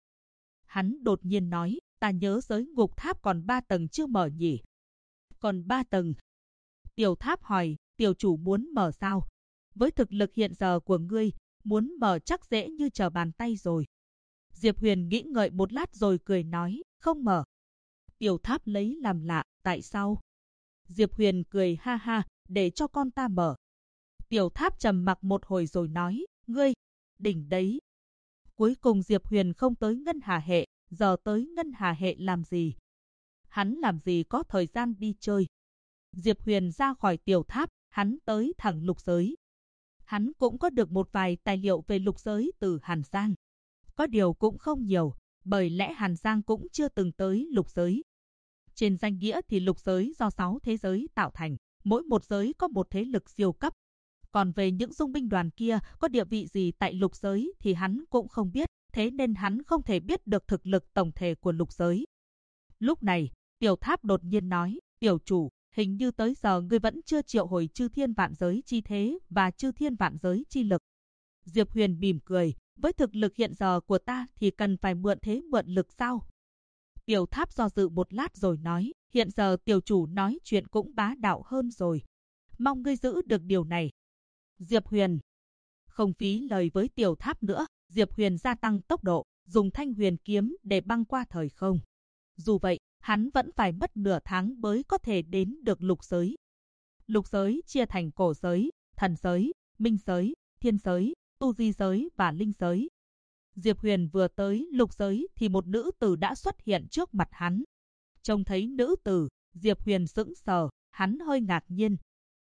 Hắn đột nhiên nói, ta nhớ giới ngục tháp còn 3 tầng chưa mở nhỉ? Còn 3 tầng. Tiểu Tháp hỏi, tiểu chủ muốn mở sao? Với thực lực hiện giờ của ngươi, muốn mở chắc dễ như trở bàn tay rồi. Diệp Huyền nghĩ ngợi một lát rồi cười nói, không mở. Tiểu Tháp lấy làm lạ, tại sao? Diệp Huyền cười ha ha, để cho con ta mở. Tiểu Tháp trầm mặc một hồi rồi nói, ngươi, đỉnh đấy. Cuối cùng Diệp Huyền không tới Ngân Hà Hệ, giờ tới Ngân Hà Hệ làm gì? Hắn làm gì có thời gian đi chơi? Diệp Huyền ra khỏi Tiểu Tháp, hắn tới thẳng lục giới. Hắn cũng có được một vài tài liệu về lục giới từ Hàn Giang. Có điều cũng không nhiều, bởi lẽ Hàn Giang cũng chưa từng tới lục giới. Trên danh nghĩa thì lục giới do 6 thế giới tạo thành, mỗi một giới có một thế lực siêu cấp. Còn về những dung binh đoàn kia có địa vị gì tại lục giới thì hắn cũng không biết, thế nên hắn không thể biết được thực lực tổng thể của lục giới. Lúc này, Tiểu Tháp đột nhiên nói, tiểu chủ, hình như tới giờ ngươi vẫn chưa triệu hồi chư thiên vạn giới chi thế và chư thiên vạn giới chi lực. Diệp Huyền mỉm cười, với thực lực hiện giờ của ta thì cần phải mượn thế mượn lực sao? Tiểu Tháp do dự một lát rồi nói, hiện giờ tiểu chủ nói chuyện cũng bá đạo hơn rồi. Mong ngươi giữ được điều này. Diệp Huyền. Không phí lời với Tiểu Tháp nữa, Diệp Huyền gia tăng tốc độ, dùng Thanh Huyền kiếm để băng qua thời không. Dù vậy, hắn vẫn phải mất nửa tháng mới có thể đến được lục giới. Lục giới chia thành cổ giới, thần giới, minh giới, thiên giới, tu di giới và linh giới. Diệp Huyền vừa tới lục giới thì một nữ tử đã xuất hiện trước mặt hắn. Trông thấy nữ tử, Diệp Huyền sững sờ, hắn hơi ngạc nhiên.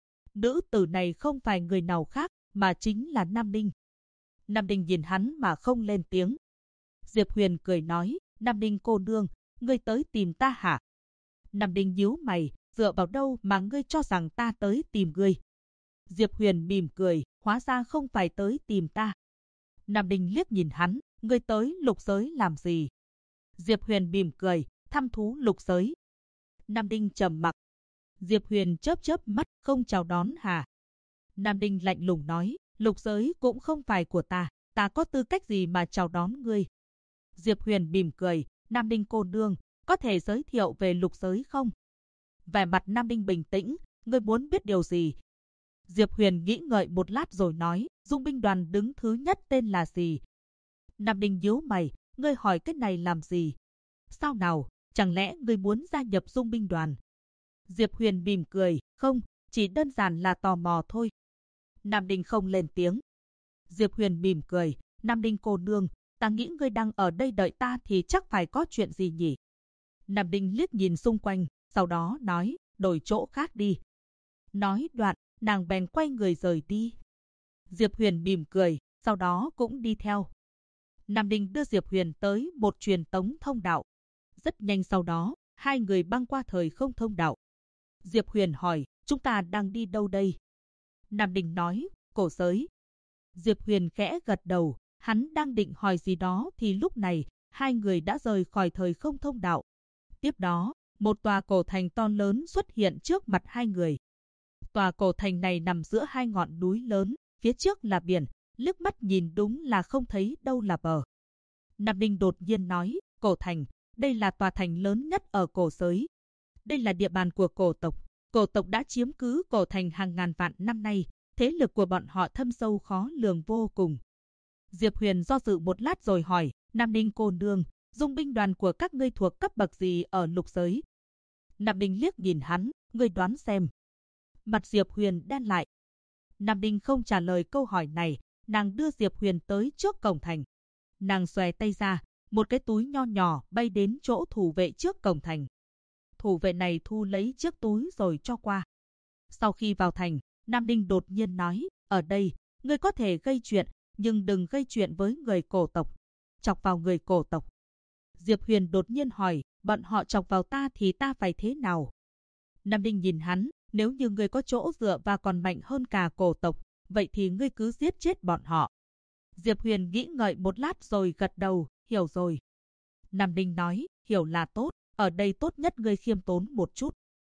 Nữ tử này không phải người nào khác mà chính là Nam Ninh. Nam Ninh nhìn hắn mà không lên tiếng. Diệp Huyền cười nói, Nam Ninh cô nương, ngươi tới tìm ta hả? Nam Ninh nhíu mày, dựa vào đâu mà ngươi cho rằng ta tới tìm ngươi? Diệp Huyền mỉm cười, hóa ra không phải tới tìm ta. Nam Ninh liếc nhìn hắn, ngươi tới lục giới làm gì? Diệp Huyền mỉm cười, thăm thú lục giới. Nam Ninh trầm mặc. Diệp Huyền chớp chớp mắt, không chào đón hả? Nam Ninh lạnh lùng nói, lục giới cũng không phải của ta, ta có tư cách gì mà chào đón ngươi? Diệp Huyền mỉm cười, Nam Ninh cô nương, có thể giới thiệu về lục giới không? Vẻ mặt Nam Ninh bình tĩnh, ngươi muốn biết điều gì? Diệp Huyền nghĩ ngợi một lát rồi nói, dung binh đoàn đứng thứ nhất tên là gì? Nam Ninh nhíu mày, ngươi hỏi cái này làm gì? Sao nào, chẳng lẽ ngươi muốn gia nhập dung binh đoàn? Diệp Huyền mỉm cười, không, chỉ đơn giản là tò mò thôi. Nam Ninh không lên tiếng. Diệp Huyền mỉm cười, Nam Ninh cô nương, ta nghĩ ngươi đang ở đây đợi ta thì chắc phải có chuyện gì nhỉ? Nam Ninh liếc nhìn xung quanh, sau đó nói, đổi chỗ khác đi. Nói đoạn, nàng bèn quay người rời đi. Diệp Huyền mỉm cười, sau đó cũng đi theo. Nam Ninh đưa Diệp Huyền tới một truyền tống thông đạo. Rất nhanh sau đó, hai người băng qua thời không thông đạo. Diệp Huyền hỏi, chúng ta đang đi đâu đây? Nam Ninh nói, cổ giới. Diệp Huyền khẽ gật đầu, hắn đang định hỏi gì đó thì lúc này, hai người đã rời khỏi thời không thông đạo. Tiếp đó, một tòa cổ thành to lớn xuất hiện trước mặt hai người. Tòa cổ thành này nằm giữa hai ngọn núi lớn, phía trước là biển, liếc mắt nhìn đúng là không thấy đâu là bờ. Nam Ninh đột nhiên nói, cổ thành, đây là tòa thành lớn nhất ở cổ giới. Đây là địa bàn của cổ tộc. Cổ tộc đã chiếm cứ cổ thành hàng ngàn vạn năm nay, thế lực của bọn họ thâm sâu khó lường vô cùng. Diệp Huyền do dự một lát rồi hỏi, Nam Ninh cô nương, dung binh đoàn của các ngươi thuộc cấp bậc gì ở lục giới? Nam Ninh liếc nhìn hắn, ngươi đoán xem. Mặt Diệp Huyền đen lại. Nam Ninh không trả lời câu hỏi này, nàng đưa Diệp Huyền tới trước cổng thành. Nàng xòe tay ra, một cái túi nho nhỏ bay đến chỗ thủ vệ trước cổng thành. Thủ vệ này thu lấy chiếc túi rồi cho qua. Sau khi vào thành, Nam Ninh đột nhiên nói, ở đây, ngươi có thể gây chuyện, nhưng đừng gây chuyện với người cổ tộc. Chọc vào người cổ tộc. Diệp Huyền đột nhiên hỏi, bọn họ chọc vào ta thì ta phải thế nào? Nam Ninh nhìn hắn, nếu như ngươi có chỗ dựa và còn mạnh hơn cả cổ tộc, vậy thì ngươi cứ giết chết bọn họ. Diệp Huyền nghĩ ngợi một lát rồi gật đầu, hiểu rồi. Nam Ninh nói, hiểu là tốt, ở đây tốt nhất ngươi khiêm tốn một chút.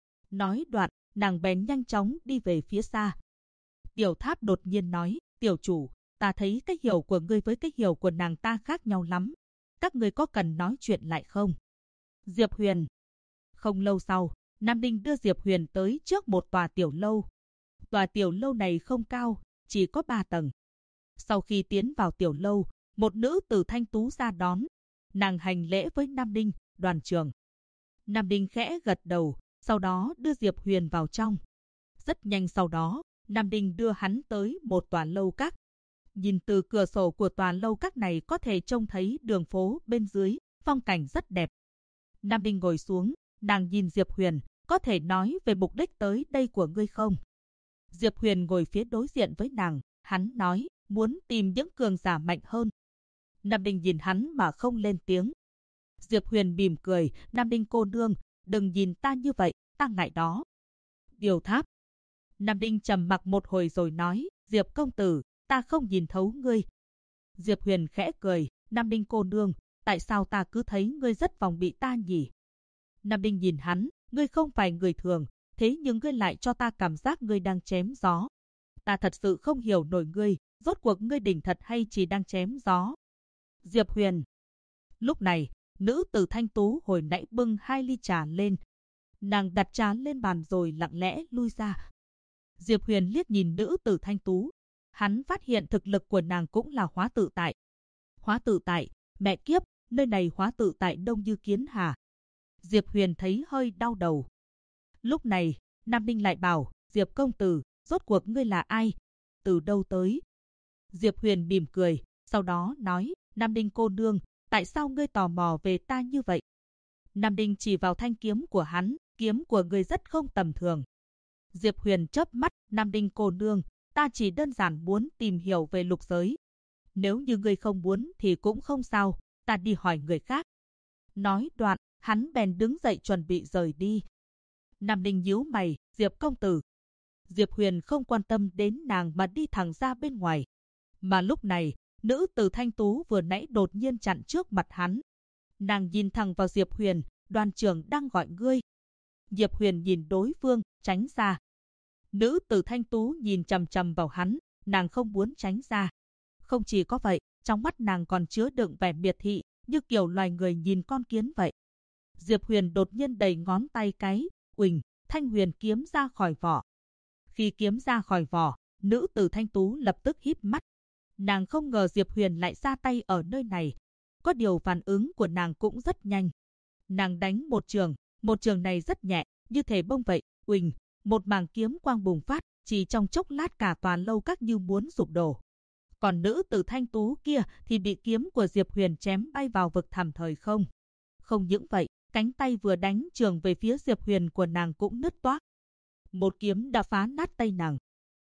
Nói đoạn, nàng bèn nhanh chóng đi về phía xa. Tiểu Tháp đột nhiên nói, tiểu chủ, ta thấy cái hiểu của ngươi với cái hiểu của nàng ta khác nhau lắm. Các ngươi có cần nói chuyện lại không? Diệp Huyền. Không lâu sau, Nam Ninh đưa Diệp Huyền tới trước một tòa tiểu lâu. Tòa tiểu lâu này không cao, chỉ có 3 tầng. Sau khi tiến vào tiểu lâu, một nữ tử thanh tú ra đón. Nàng hành lễ với Nam Ninh, đoàn trưởng. Nam Ninh khẽ gật đầu, sau đó đưa Diệp Huyền vào trong. Rất nhanh sau đó, Nam Ninh đưa hắn tới một tòa lâu các. Nhìn từ cửa sổ của tòa lâu các này có thể trông thấy đường phố bên dưới, phong cảnh rất đẹp. Nam Ninh ngồi xuống, nàng nhìn Diệp Huyền, có thể nói về mục đích tới đây của ngươi không? Diệp Huyền ngồi phía đối diện với nàng, hắn nói, muốn tìm những cường giả mạnh hơn. Nam Ninh nhìn hắn mà không lên tiếng. Diệp Huyền mỉm cười, Nam Ninh cô nương, đừng nhìn ta như vậy, ta ngại đó. Điều Tháp. Nam Ninh trầm mặc một hồi rồi nói, Diệp công tử, ta không nhìn thấu ngươi. Diệp Huyền khẽ cười, Nam Ninh cô nương, tại sao ta cứ thấy ngươi rất phòng bị ta nhỉ? Nam Ninh nhìn hắn, ngươi không phải người thường, thế nhưng ngươi lại cho ta cảm giác ngươi đang chém gió. Ta thật sự không hiểu nổi ngươi, rốt cuộc ngươi đỉnh thật hay chỉ đang chém gió? Diệp Huyền. Lúc này, nữ tử thanh tú hồi nãy bưng 2 ly trà lên. Nàng đặt trà lên bàn rồi lặng lẽ lui ra. Diệp Huyền liếc nhìn nữ tử thanh tú. Hắn phát hiện thực lực của nàng cũng là hóa tự tại. Hóa tự tại, mẹ kiếp, nơi này hóa tự tại đông như kiến hà. Diệp Huyền thấy hơi đau đầu. Lúc này, Nam Ninh lại bảo, Diệp công tử, rốt cuộc ngươi là ai? Từ đâu tới? Diệp Huyền mỉm cười, sau đó nói, Nam Ninh cô nương, tại sao ngươi tò mò về ta như vậy? Nam Ninh chỉ vào thanh kiếm của hắn, kiếm của ngươi rất không tầm thường. Diệp Huyền chớp mắt, Nam Ninh cô nương, ta chỉ đơn giản muốn tìm hiểu về lục giới. Nếu như ngươi không muốn thì cũng không sao, ta đi hỏi người khác. Nói đoạn, hắn bèn đứng dậy chuẩn bị rời đi. Nam Ninh nhíu mày, Diệp công tử. Diệp Huyền không quan tâm đến nàng mà đi thẳng ra bên ngoài. Mà lúc này, nữ tử thanh tú vừa nãy đột nhiên chặn trước mặt hắn. Nàng nhìn thẳng vào Diệp Huyền, đoàn trưởng đang gọi ngươi. Diệp Huyền nhìn đối phương, tránh ra. Nữ tử thanh tú nhìn chằm chằm vào hắn, nàng không muốn tránh ra. Không chỉ có vậy, trong mắt nàng còn chứa đựng vẻ miệt thị, như kiểu loài người nhìn con kiến vậy. Diệp Huyền đột nhiên đẩy ngón tay cái, uỳnh, thanh huyền kiếm ra khỏi vỏ. Khi kiếm ra khỏi vỏ, nữ tử thanh tú lập tức híp mắt. Nàng không ngờ Diệp Huyền lại ra tay ở nơi này. Có điều phản ứng của nàng cũng rất nhanh. Nàng đánh một trường này rất nhẹ, như thể bông vậy, uỳnh, một mảng kiếm quang bùng phát, chỉ trong chốc lát cả tòa lâu các như muốn sụp đổ. Còn nữ tử thanh tú kia thì bị kiếm của Diệp Huyền chém bay vào vực thẳm thời không. Không những vậy, cánh tay vừa đánh trường về phía Diệp Huyền của nàng cũng nứt toác. Một kiếm đã phá nát tay nàng.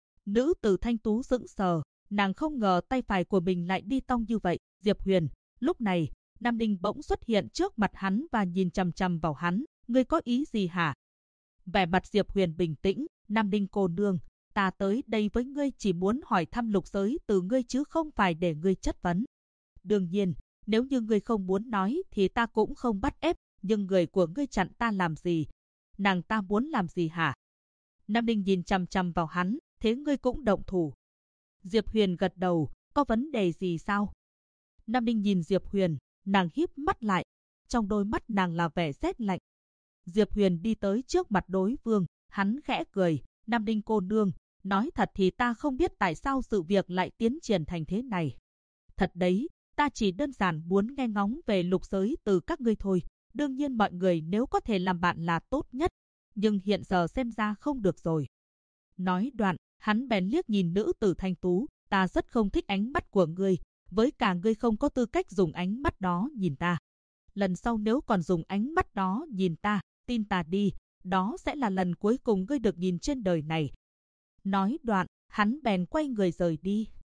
Nữ tử thanh tú sững sờ, nàng không ngờ tay phải của mình lại đi tong như vậy. Diệp Huyền, lúc này, Nam Ninh bỗng xuất hiện trước mặt hắn và nhìn chằm chằm vào hắn, ngươi có ý gì hả? Vẻ mặt Diệp Huyền bình tĩnh, Nam Ninh cô nương, ta tới đây với ngươi chỉ muốn hỏi thăm lục giới từ ngươi chứ không phải để ngươi chất vấn. Đương nhiên, nếu như ngươi không muốn nói thì ta cũng không bắt ép, nhưng người của ngươi chặn ta làm gì? Nàng ta muốn làm gì hả? Nam Ninh nhìn chằm chằm vào hắn, thế ngươi cũng động thủ. Diệp Huyền gật đầu, có vấn đề gì sao? Nam Ninh nhìn Diệp Huyền, nàng híp mắt lại, trong đôi mắt nàng là vẻ rét lạnh. Diệp Huyền đi tới trước mặt đối phương, hắn khẽ cười, Nam Ninh cô nương, nói thật thì ta không biết tại sao sự việc lại tiến triển thành thế này. Thật đấy, ta chỉ đơn giản muốn nghe ngóng về lục giới từ các ngươi thôi. Đương nhiên mọi người nếu có thể làm bạn là tốt nhất, nhưng hiện giờ xem ra không được rồi. Nói đoạn, hắn bèn liếc nhìn nữ tử thanh tú, ta rất không thích ánh mắt của ngươi, với cả ngươi không có tư cách dùng ánh mắt đó nhìn ta. Lần sau nếu còn dùng ánh mắt đó nhìn ta, tin ta đi, đó sẽ là lần cuối cùng ngươi được nhìn trên đời này. Nói đoạn, hắn bèn quay người rời đi.